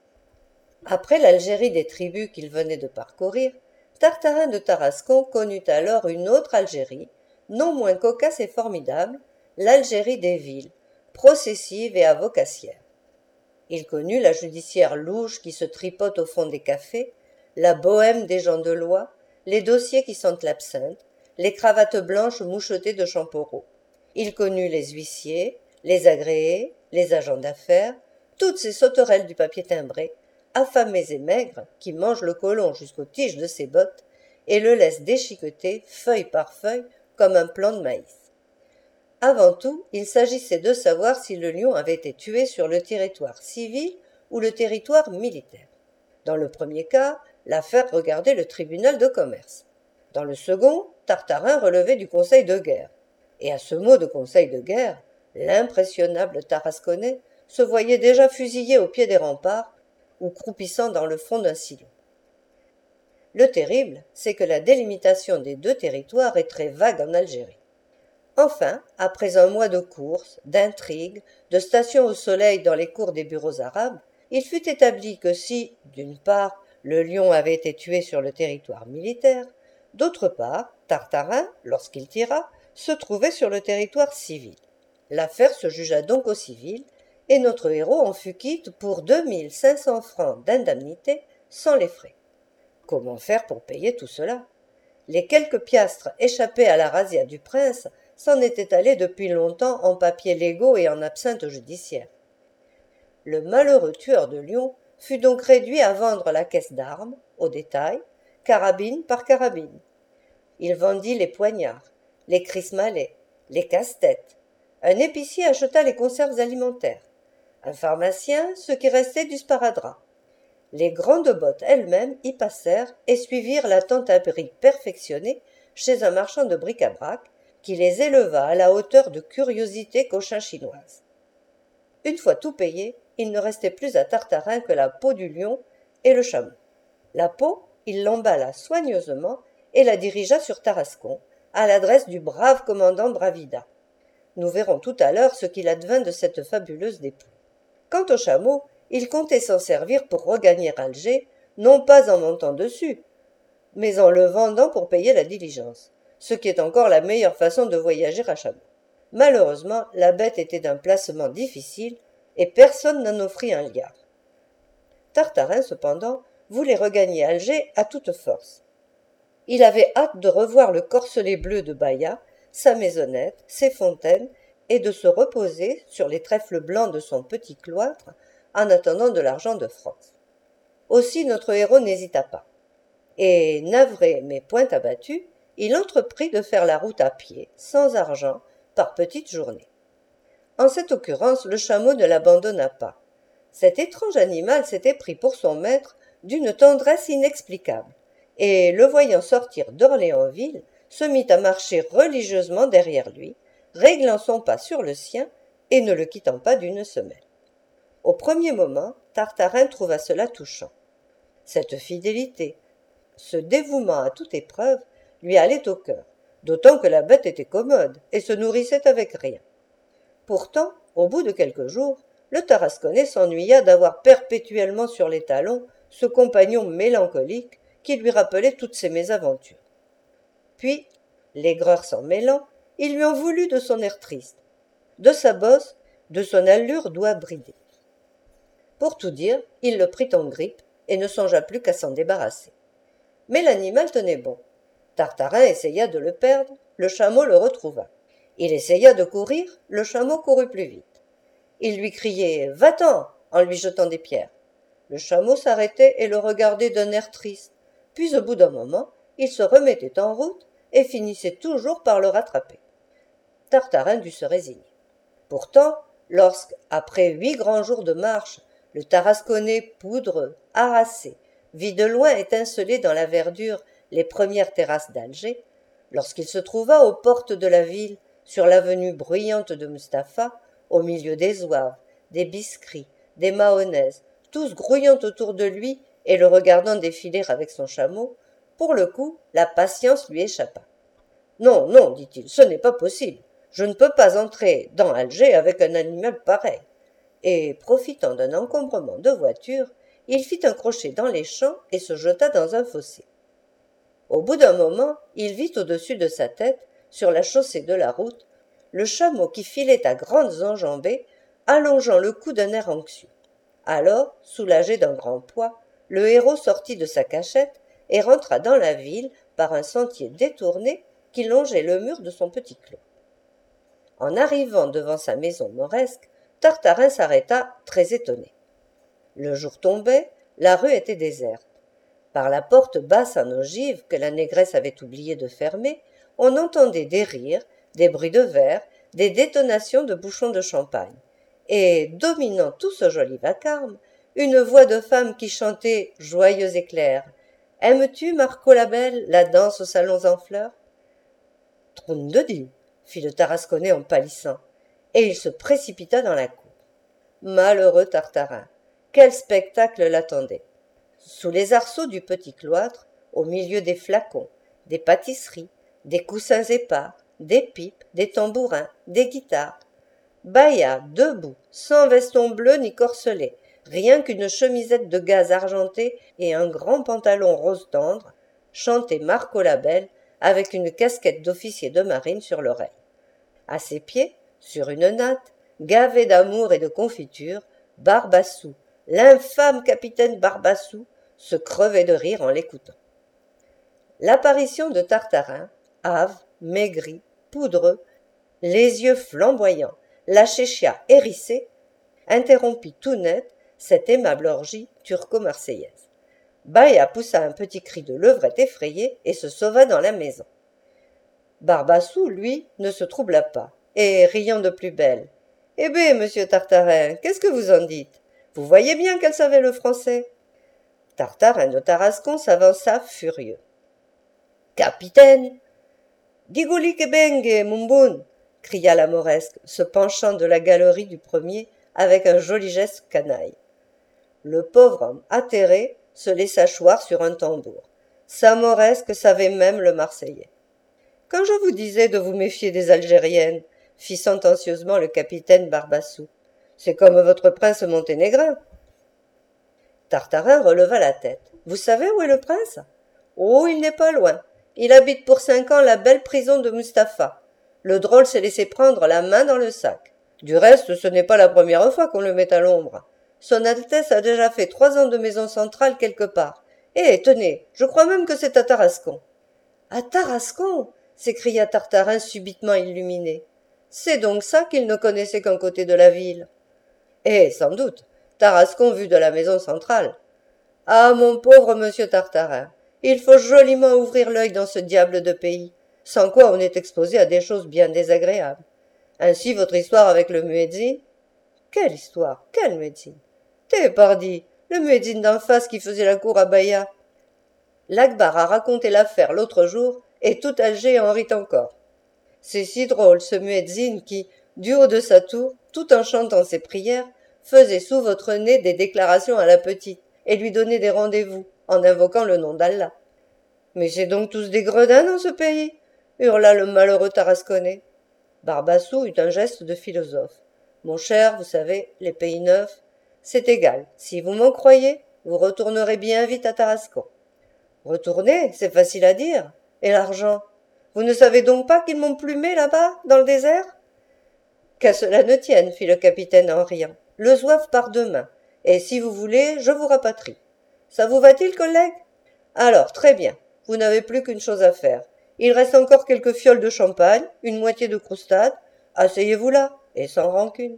Après l'Algérie des tribus qu'il venait de parcourir, Tartarin de Tarascon connut alors une autre Algérie, non moins cocasse et formidable, l'Algérie des villes, processive et avocassière. Il connut la judiciaire louche qui se tripote au fond des cafés, la bohème des gens de loi, les dossiers qui sentent l'absinthe, les cravates blanches mouchetées de champoreau. Il connut les huissiers, les agréés, les agents d'affaires, toutes ces sauterelles du papier timbré, affamés et maigres, qui mangent le colon jusqu'aux tiges de ses bottes et le laissent déchiqueter, feuille par feuille, comme un plant de maïs. Avant tout, il s'agissait de savoir si le lion avait été tué sur le territoire civil ou le territoire militaire. Dans le premier cas, l'affaire regardait le tribunal de commerce. Dans le second, Tartarin relevait du conseil de guerre. Et à ce mot de conseil de guerre, l'impressionnable Tarasconnais se voyait déjà fusillé au pied des remparts ou croupissant dans le fond d'un silo. Le terrible, c'est que la délimitation des deux territoires est très vague en Algérie. Enfin, après un mois de courses, d'intrigues, de stations au soleil dans les cours des bureaux arabes, il fut établi que si, d'une part, le lion avait été tué sur le territoire militaire, d'autre part, Tartarin, lorsqu'il tira, se trouvait sur le territoire civil. L'affaire se jugea donc au civil, et notre héros en fut quitte pour deux mille cinq cents francs d'indemnité sans les frais. Comment faire pour payer tout cela? Les quelques piastres échappés à la razzia du prince s'en étaient allés depuis longtemps en papiers légaux et en absinthe judiciaire. Le malheureux tueur de lions fut donc réduit à vendre la caisse d'armes, au détail, carabine par carabine. Il vendit les poignards, les criss-malais, les casse-têtes. Un épicier acheta les conserves alimentaires. Un pharmacien, ce qui restait du sparadrap. Les grandes bottes elles-mêmes y passèrent et suivirent la tente-abri perfectionnée chez un marchand de bric-à-brac qui les éleva à la hauteur de curiosités cochin-chinoises. Une fois tout payé, il ne restait plus à Tartarin que la peau du lion et le chameau. La peau, il l'emballa soigneusement et la dirigea sur Tarascon, à l'adresse du brave commandant Bravida. Nous verrons tout à l'heure ce qu'il advint de cette fabuleuse dépouille. Quant au chameau, il comptait s'en servir pour regagner Alger, non pas en montant dessus, mais en le vendant pour payer la diligence, ce qui est encore la meilleure façon de voyager à chameau. Malheureusement, la bête était d'un placement difficile, et personne n'en offrit un liard. Tartarin, cependant, voulait regagner Alger à toute force. Il avait hâte de revoir le corselet bleu de Baïa, sa maisonnette, ses fontaines, et de se reposer sur les trèfles blancs de son petit cloître en attendant de l'argent de France. Aussi notre héros n'hésita pas. Et, navré mais point abattu, il entreprit de faire la route à pied, sans argent, par petites journées. En cette occurrence, le chameau ne l'abandonna pas. Cet étrange animal s'était pris pour son maître d'une tendresse inexplicable, et, le voyant sortir d'Orléansville, se mit à marcher religieusement derrière lui, réglant son pas sur le sien et ne le quittant pas d'une semelle. Au premier moment, Tartarin trouva cela touchant. Cette fidélité, ce dévouement à toute épreuve, lui allait au cœur, d'autant que la bête était commode et se nourrissait avec rien. Pourtant, au bout de quelques jours, le Tarasconnais s'ennuya d'avoir perpétuellement sur les talons ce compagnon mélancolique qui lui rappelait toutes ses mésaventures. Puis, l'aigreur s'en mêlant, il lui en voulut de son air triste, de sa bosse, de son allure d'oie bridée. Pour tout dire, il le prit en grippe et ne songea plus qu'à s'en débarrasser. Mais l'animal tenait bon. Tartarin essaya de le perdre, le chameau le retrouva. Il essaya de courir, le chameau courut plus vite. Il lui criait « Va-t'en » en lui jetant des pierres. Le chameau s'arrêtait et le regardait d'un air triste. Puis au bout d'un moment, il se remettait en route et finissait toujours par le rattraper. Tartarin dut se résigner. Pourtant, lorsque, après huit grands jours de marche, le Tarasconnais poudreux, harassé, vit de loin étinceler dans la verdure les premières terrasses d'Alger, lorsqu'il se trouva aux portes de la ville, sur l'avenue bruyante de Mustapha, au milieu des zouaves, des biscrits, des mahonnaises, tous grouillant autour de lui et le regardant défiler avec son chameau, pour le coup, la patience lui échappa. « Non, non, dit-il, ce n'est pas possible. Je ne peux pas entrer dans Alger avec un animal pareil. » Et, profitant d'un encombrement de voitures, il fit un crochet dans les champs et se jeta dans un fossé. Au bout d'un moment, il vit au-dessus de sa tête, sur la chaussée de la route, le chameau qui filait à grandes enjambées, allongeant le cou d'un air anxieux. Alors, soulagé d'un grand poids, le héros sortit de sa cachette et rentra dans la ville par un sentier détourné qui longeait le mur de son petit clos. En arrivant devant sa maison mauresque, Tartarin s'arrêta, très étonné. Le jour tombait, la rue était déserte. Par la porte basse en ogive que la négresse avait oublié de fermer, on entendait des rires, des bruits de verre, des détonations de bouchons de champagne. Et, dominant tout ce joli vacarme, une voix de femme qui chantait, joyeux et claire. « Aimes-tu, Marco la belle, la danse aux salons en fleurs ?» « Troun de Dieu !» fit le Tarasconnais en pâlissant, et il se précipita dans la cour. Malheureux Tartarin, quel spectacle l'attendait! Sous les arceaux du petit cloître, au milieu des flacons, des pâtisseries, des coussins épars, des pipes, des tambourins, des guitares, Baïa, debout, sans veston bleu ni corselet, rien qu'une chemisette de gaze argentée et un grand pantalon rose tendre, chantait Marco la belle avec une casquette d'officier de marine sur l'oreille. À ses pieds, sur une natte, gavé d'amour et de confiture, Barbassou, l'infâme capitaine Barbassou, se crevait de rire en l'écoutant. L'apparition de Tartarin, hâve, maigri, poudreux, les yeux flamboyants, la chéchia hérissée, interrompit tout net cette aimable orgie turco-marseillaise. Baïa poussa un petit cri de levrette effrayée et se sauva dans la maison. Barbassou, lui, ne se troubla pas, et, riant de plus belle, « Eh bien, monsieur Tartarin, qu'est-ce que vous en dites? Vous voyez bien qu'elle savait le français. » Tartarin de Tarascon s'avança furieux. « Capitaine !»« Diguli que bengue, Mumboun !» cria la Mauresque, se penchant de la galerie du premier avec un joli geste canaille. Le pauvre homme, atterré, se laissa choir sur un tambour. Sa Mauresque savait même le marseillais. « Quand je vous disais de vous méfier des Algériennes, fit sentencieusement le capitaine Barbassou. C'est comme votre prince monténégrin. Tartarin releva la tête. Vous savez où est le prince? Oh, il n'est pas loin. Il habite pour cinq ans la belle prison de Mustapha. Le drôle s'est laissé prendre la main dans le sac. Du reste, ce n'est pas la première fois qu'on le met à l'ombre. Son Altesse a déjà fait trois ans de maison centrale quelque part. Eh, tenez, je crois même que c'est à Tarascon. À Tarascon? S'écria Tartarin subitement illuminé. C'est donc ça qu'il ne connaissait qu'un côté de la ville. Eh, sans doute, Tarascon vu de la maison centrale. Ah, mon pauvre monsieur Tartarin, il faut joliment ouvrir l'œil dans ce diable de pays, sans quoi on est exposé à des choses bien désagréables. Ainsi votre histoire avec le muezzin. Quelle histoire? Quelle muezzin? T'es pardi, le muezzin d'en face qui faisait la cour à Baïa. L'Akbar a raconté l'affaire l'autre jour, et tout Alger en rit encore. C'est si drôle, ce muezzin qui, du haut de sa tour, tout en chantant ses prières, faisait sous votre nez des déclarations à la petite, et lui donnait des rendez-vous, en invoquant le nom d'Allah. Mais c'est donc tous des gredins dans ce pays, hurla le malheureux Tarasconnais. Barbassou eut un geste de philosophe. Mon cher, vous savez, les pays neufs, c'est égal. Si vous m'en croyez, vous retournerez bien vite à Tarascon. Retourner, c'est facile à dire. Et l'argent? Vous ne savez donc pas qu'ils m'ont plumé là-bas, dans le désert? Qu'à cela ne tienne, fit le capitaine en riant. Le zouave part demain, et si vous voulez, je vous rapatrie. Ça vous va-t-il, collègue? Alors, très bien. Vous n'avez plus qu'une chose à faire. Il reste encore quelques fioles de champagne, une moitié de croustade. Asseyez-vous là, et sans rancune.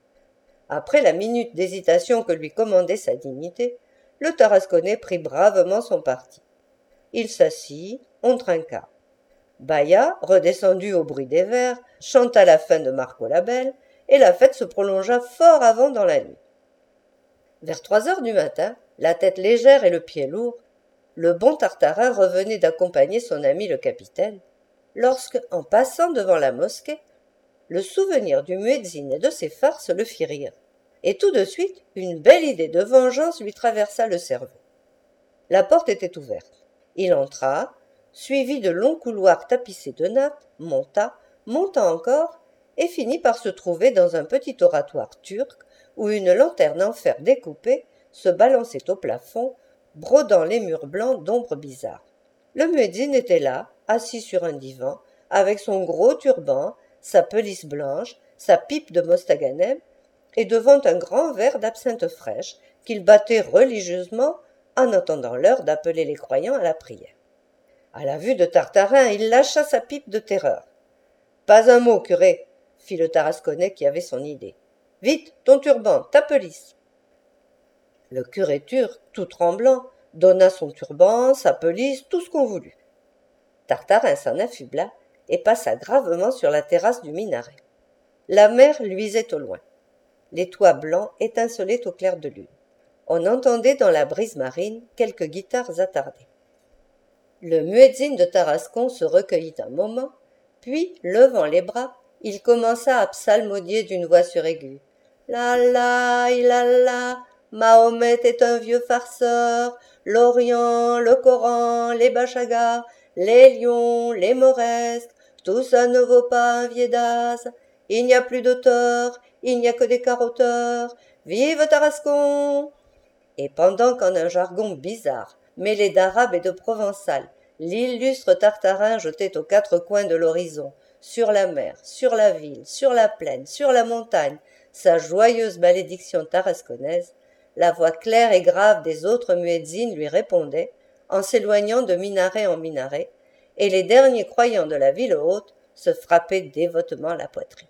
Après la minute d'hésitation que lui commandait sa dignité, le Tarasconnais prit bravement son parti. Il s'assit, on trinqua. Baïa, redescendu au bruit des verres, chanta la fin de Marco la Belle, et la fête se prolongea fort avant dans la nuit. Vers trois heures du matin, la tête légère et le pied lourd, le bon Tartarin revenait d'accompagner son ami le capitaine, lorsque, en passant devant la mosquée, le souvenir du muezzin et de ses farces le fit rire, et tout de suite une belle idée de vengeance lui traversa le cerveau. La porte était ouverte. Il entra, suivit de longs couloirs tapissés de nattes, monta, monta encore, et finit par se trouver dans un petit oratoire turc où une lanterne en fer découpé se balançait au plafond, brodant les murs blancs d'ombres bizarres. Le muezzin était là, assis sur un divan, avec son gros turban, sa pelisse blanche, sa pipe de mostaganem, et devant un grand verre d'absinthe fraîche qu'il battait religieusement en attendant l'heure d'appeler les croyants à la prière. À la vue de Tartarin, il lâcha sa pipe de terreur. « Pas un mot, curé !» fit le Tarasconnais qui avait son idée. « Vite, ton turban, ta pelisse !» Le curé turc, tout tremblant, donna son turban, sa pelisse, tout ce qu'on voulut. Tartarin s'en affubla et passa gravement sur la terrasse du minaret. La mer luisait au loin. Les toits blancs étincelaient au clair de lune. On entendait dans la brise marine quelques guitares attardées. Le muezzin de Tarascon se recueillit un moment, puis, levant les bras, il commença à psalmodier d'une voix suraiguë. « La la, ilala, Mahomet est un vieux farceur, l'Orient, le Coran, les Bachagas, les lions, les mauresques, tout ça ne vaut pas un Viédas. Il n'y a plus d'auteurs, il n'y a que des carotteurs. Vive Tarascon !» Et pendant qu'en un jargon bizarre, mêlé d'arabe et de provençal, l'illustre Tartarin jetait aux quatre coins de l'horizon, sur la mer, sur la ville, sur la plaine, sur la montagne, sa joyeuse malédiction tarasconnaise, la voix claire et grave des autres muezzins lui répondait, en s'éloignant de minaret en minaret, et les derniers croyants de la ville haute se frappaient dévotement la poitrine.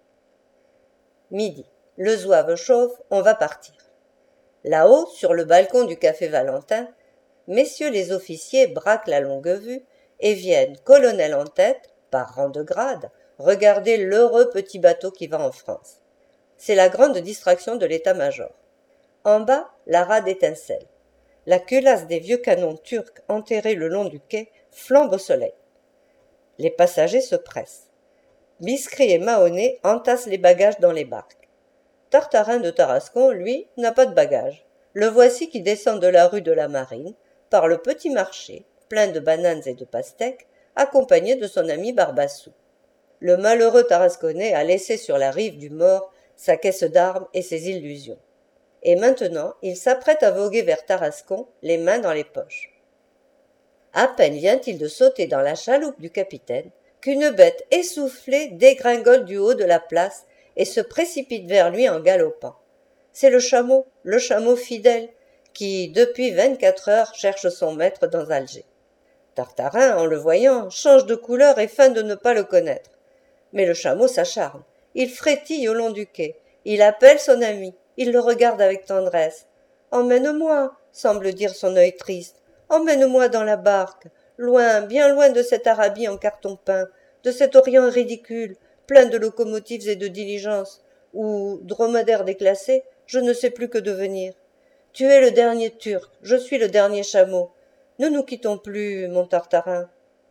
Midi. Le zouave chauffe, on va partir. Là-haut, sur le balcon du café Valentin, messieurs les officiers braquent la longue-vue et viennent, colonel en tête, par rang de grade, regarder l'heureux petit bateau qui va en France. C'est la grande distraction de l'état-major. En bas, la rade étincelle. La culasse des vieux canons turcs enterrés le long du quai flambe au soleil. Les passagers se pressent. Biscrit et Mahonnais entassent les bagages dans les barques. Tartarin de Tarascon, lui, n'a pas de bagages. Le voici qui descend de la rue de la Marine, par le petit marché, plein de bananes et de pastèques, accompagné de son ami Barbassou. Le malheureux Tarasconnais a laissé sur la rive du Mort sa caisse d'armes et ses illusions. Et maintenant, il s'apprête à voguer vers Tarascon, les mains dans les poches. À peine vient-il de sauter dans la chaloupe du capitaine, qu'une bête essoufflée dégringole du haut de la place et se précipite vers lui en galopant. C'est le chameau, le chameau fidèle, qui, depuis vingt-quatre heures, cherche son maître dans Alger. Tartarin, en le voyant, change de couleur et feint de ne pas le connaître. Mais le chameau s'acharne. Il frétille au long du quai. Il appelle son ami. Il le regarde avec tendresse. « Emmène-moi » semble dire son œil triste. « Emmène-moi dans la barque, loin, bien loin de cette Arabie en carton peint, de cet Orient ridicule, plein de locomotives et de diligences, ou dromadaire déclassé, je ne sais plus que devenir. Tu es le dernier Turc, je suis le dernier chameau. Ne nous quittons plus, mon Tartarin.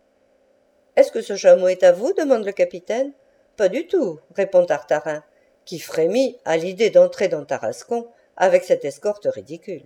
Est-ce que ce chameau est à vous demande le capitaine. Pas du tout, répond Tartarin, qui frémit à l'idée d'entrer dans Tarascon avec cette escorte ridicule.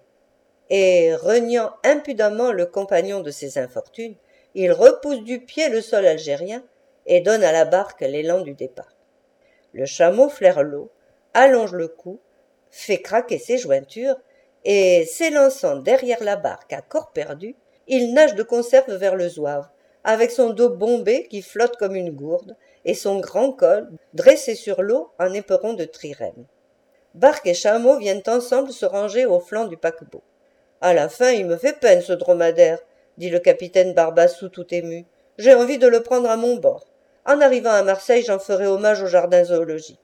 Et, reniant impudemment le compagnon de ses infortunes, il repousse du pied le sol algérien et donne à la barque l'élan du départ. Le chameau flaire l'eau, allonge le cou, fait craquer ses jointures, et, s'élançant derrière la barque à corps perdu, il nage de conserve vers le zouave, avec son dos bombé qui flotte comme une gourde, et son grand col dressé sur l'eau en éperon de trirème. Barque et chameau viennent ensemble se ranger au flanc du paquebot. À la fin, il me fait peine, ce dromadaire, dit le capitaine Barbassou tout ému. J'ai envie de le prendre à mon bord. En arrivant à Marseille, j'en ferai hommage au jardin zoologique.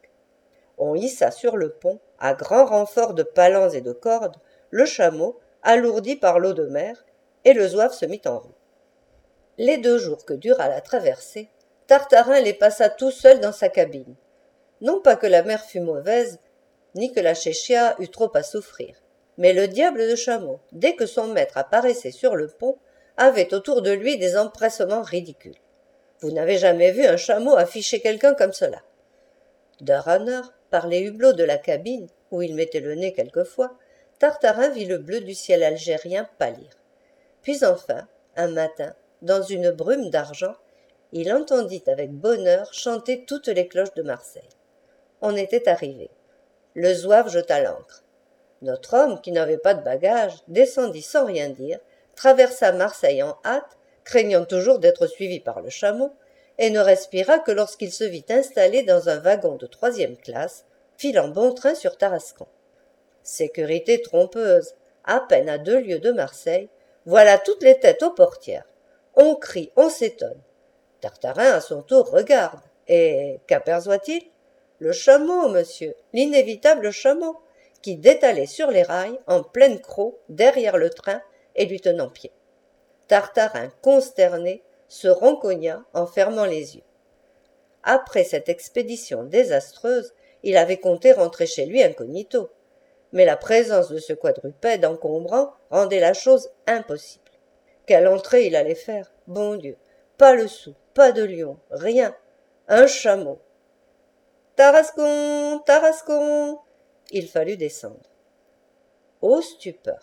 On hissa sur le pont, à grand renfort de palans et de cordes, le chameau, alourdi par l'eau de mer, et le zouave se mit en route. Les deux jours que dura la traversée, Tartarin les passa tout seul dans sa cabine. Non pas que la mer fût mauvaise, ni que la chéchia eût trop à souffrir, mais le diable de chameau, dès que son maître apparaissait sur le pont, avait autour de lui des empressements ridicules. Vous n'avez jamais vu un chameau afficher quelqu'un comme cela. D'heure en heure, par les hublots de la cabine, où il mettait le nez quelquefois, Tartarin vit le bleu du ciel algérien pâlir. Puis enfin, un matin, dans une brume d'argent, il entendit avec bonheur chanter toutes les cloches de Marseille. On était arrivé. Le zouave jeta l'ancre. Notre homme, qui n'avait pas de bagages, descendit sans rien dire, traversa Marseille en hâte, craignant toujours d'être suivi par le chameau, et ne respira que lorsqu'il se vit installé dans un wagon de troisième classe, filant bon train sur Tarascon. Sécurité trompeuse, à peine à deux lieues de Marseille, voilà toutes les têtes aux portières. On crie, on s'étonne. Tartarin, à son tour, regarde. Et qu'aperçoit-il? Le chameau, monsieur, l'inévitable chameau, qui détalait sur les rails, en pleine croc, derrière le train, et lui tenant pied. Tartarin, consterné, se roncogna en fermant les yeux. Après cette expédition désastreuse, il avait compté rentrer chez lui incognito. Mais la présence de ce quadrupède encombrant rendait la chose impossible. Quelle entrée il allait faire, bon Dieu! Pas le sou, pas de lion, rien. Un chameau. Tarascon, Tarascon! Il fallut descendre. Ô stupeur!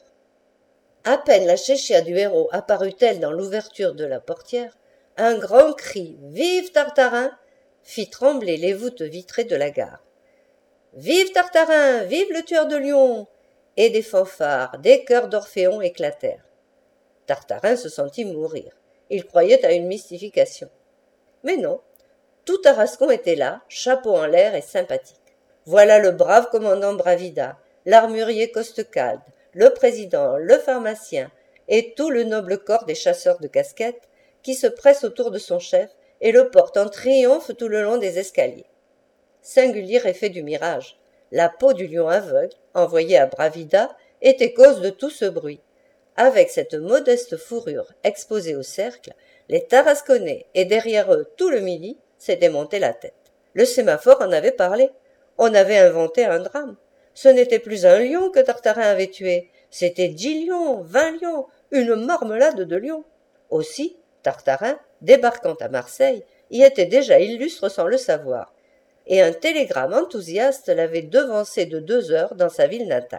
À peine la chéchia du héros apparut-elle dans l'ouverture de la portière, un grand cri « Vive Tartarin !» fit trembler les voûtes vitrées de la gare. « Vive Tartarin! Vive le tueur de lions !» Et des fanfares, des chœurs d'Orphéon éclatèrent. Tartarin se sentit mourir. Il croyait à une mystification. Mais non, tout Tarascon était là, chapeau en l'air et sympathique. Voilà le brave commandant Bravida, l'armurier Costecalde, le président, le pharmacien et tout le noble corps des chasseurs de casquettes qui se pressent autour de son chef et le portent en triomphe tout le long des escaliers. Singulier effet du mirage, la peau du lion aveugle, envoyée à Bravida, était cause de tout ce bruit. Avec cette modeste fourrure exposée au cercle, les Tarasconnais et derrière eux tout le midi s'étaient monté la tête. Le sémaphore en avait parlé. On avait inventé un drame. Ce n'était plus un lion que Tartarin avait tué, c'était dix lions, vingt lions, une marmelade de lions. Aussi, Tartarin, débarquant à Marseille, y était déjà illustre sans le savoir, et un télégramme enthousiaste l'avait devancé de deux heures dans sa ville natale.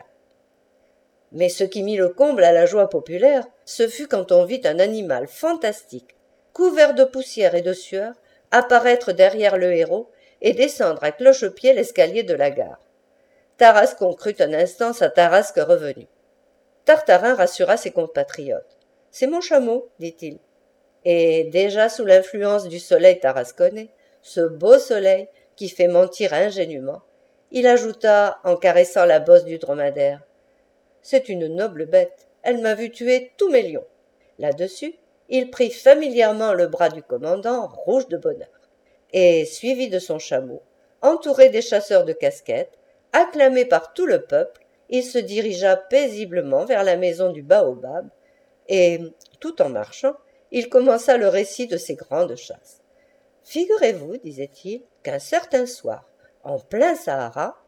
Mais ce qui mit le comble à la joie populaire, ce fut quand on vit un animal fantastique, couvert de poussière et de sueur, apparaître derrière le héros et descendre à cloche-pied l'escalier de la gare. Tarascon crut un instant sa Tarasque revenue. Tartarin rassura ses compatriotes. « C'est mon chameau, dit-il. » Et déjà sous l'influence du soleil tarasconnais, ce beau soleil qui fait mentir ingénument, il ajouta en caressant la bosse du dromadaire. « C'est une noble bête, elle m'a vu tuer tous mes lions. » Là-dessus, il prit familièrement le bras du commandant, rouge de bonheur, et, suivi de son chameau, entouré des chasseurs de casquettes, acclamé par tout le peuple, il se dirigea paisiblement vers la maison du baobab, et, tout en marchant, il commença le récit de ses grandes chasses. « Figurez-vous, disait-il, qu'un certain soir, en plein Sahara,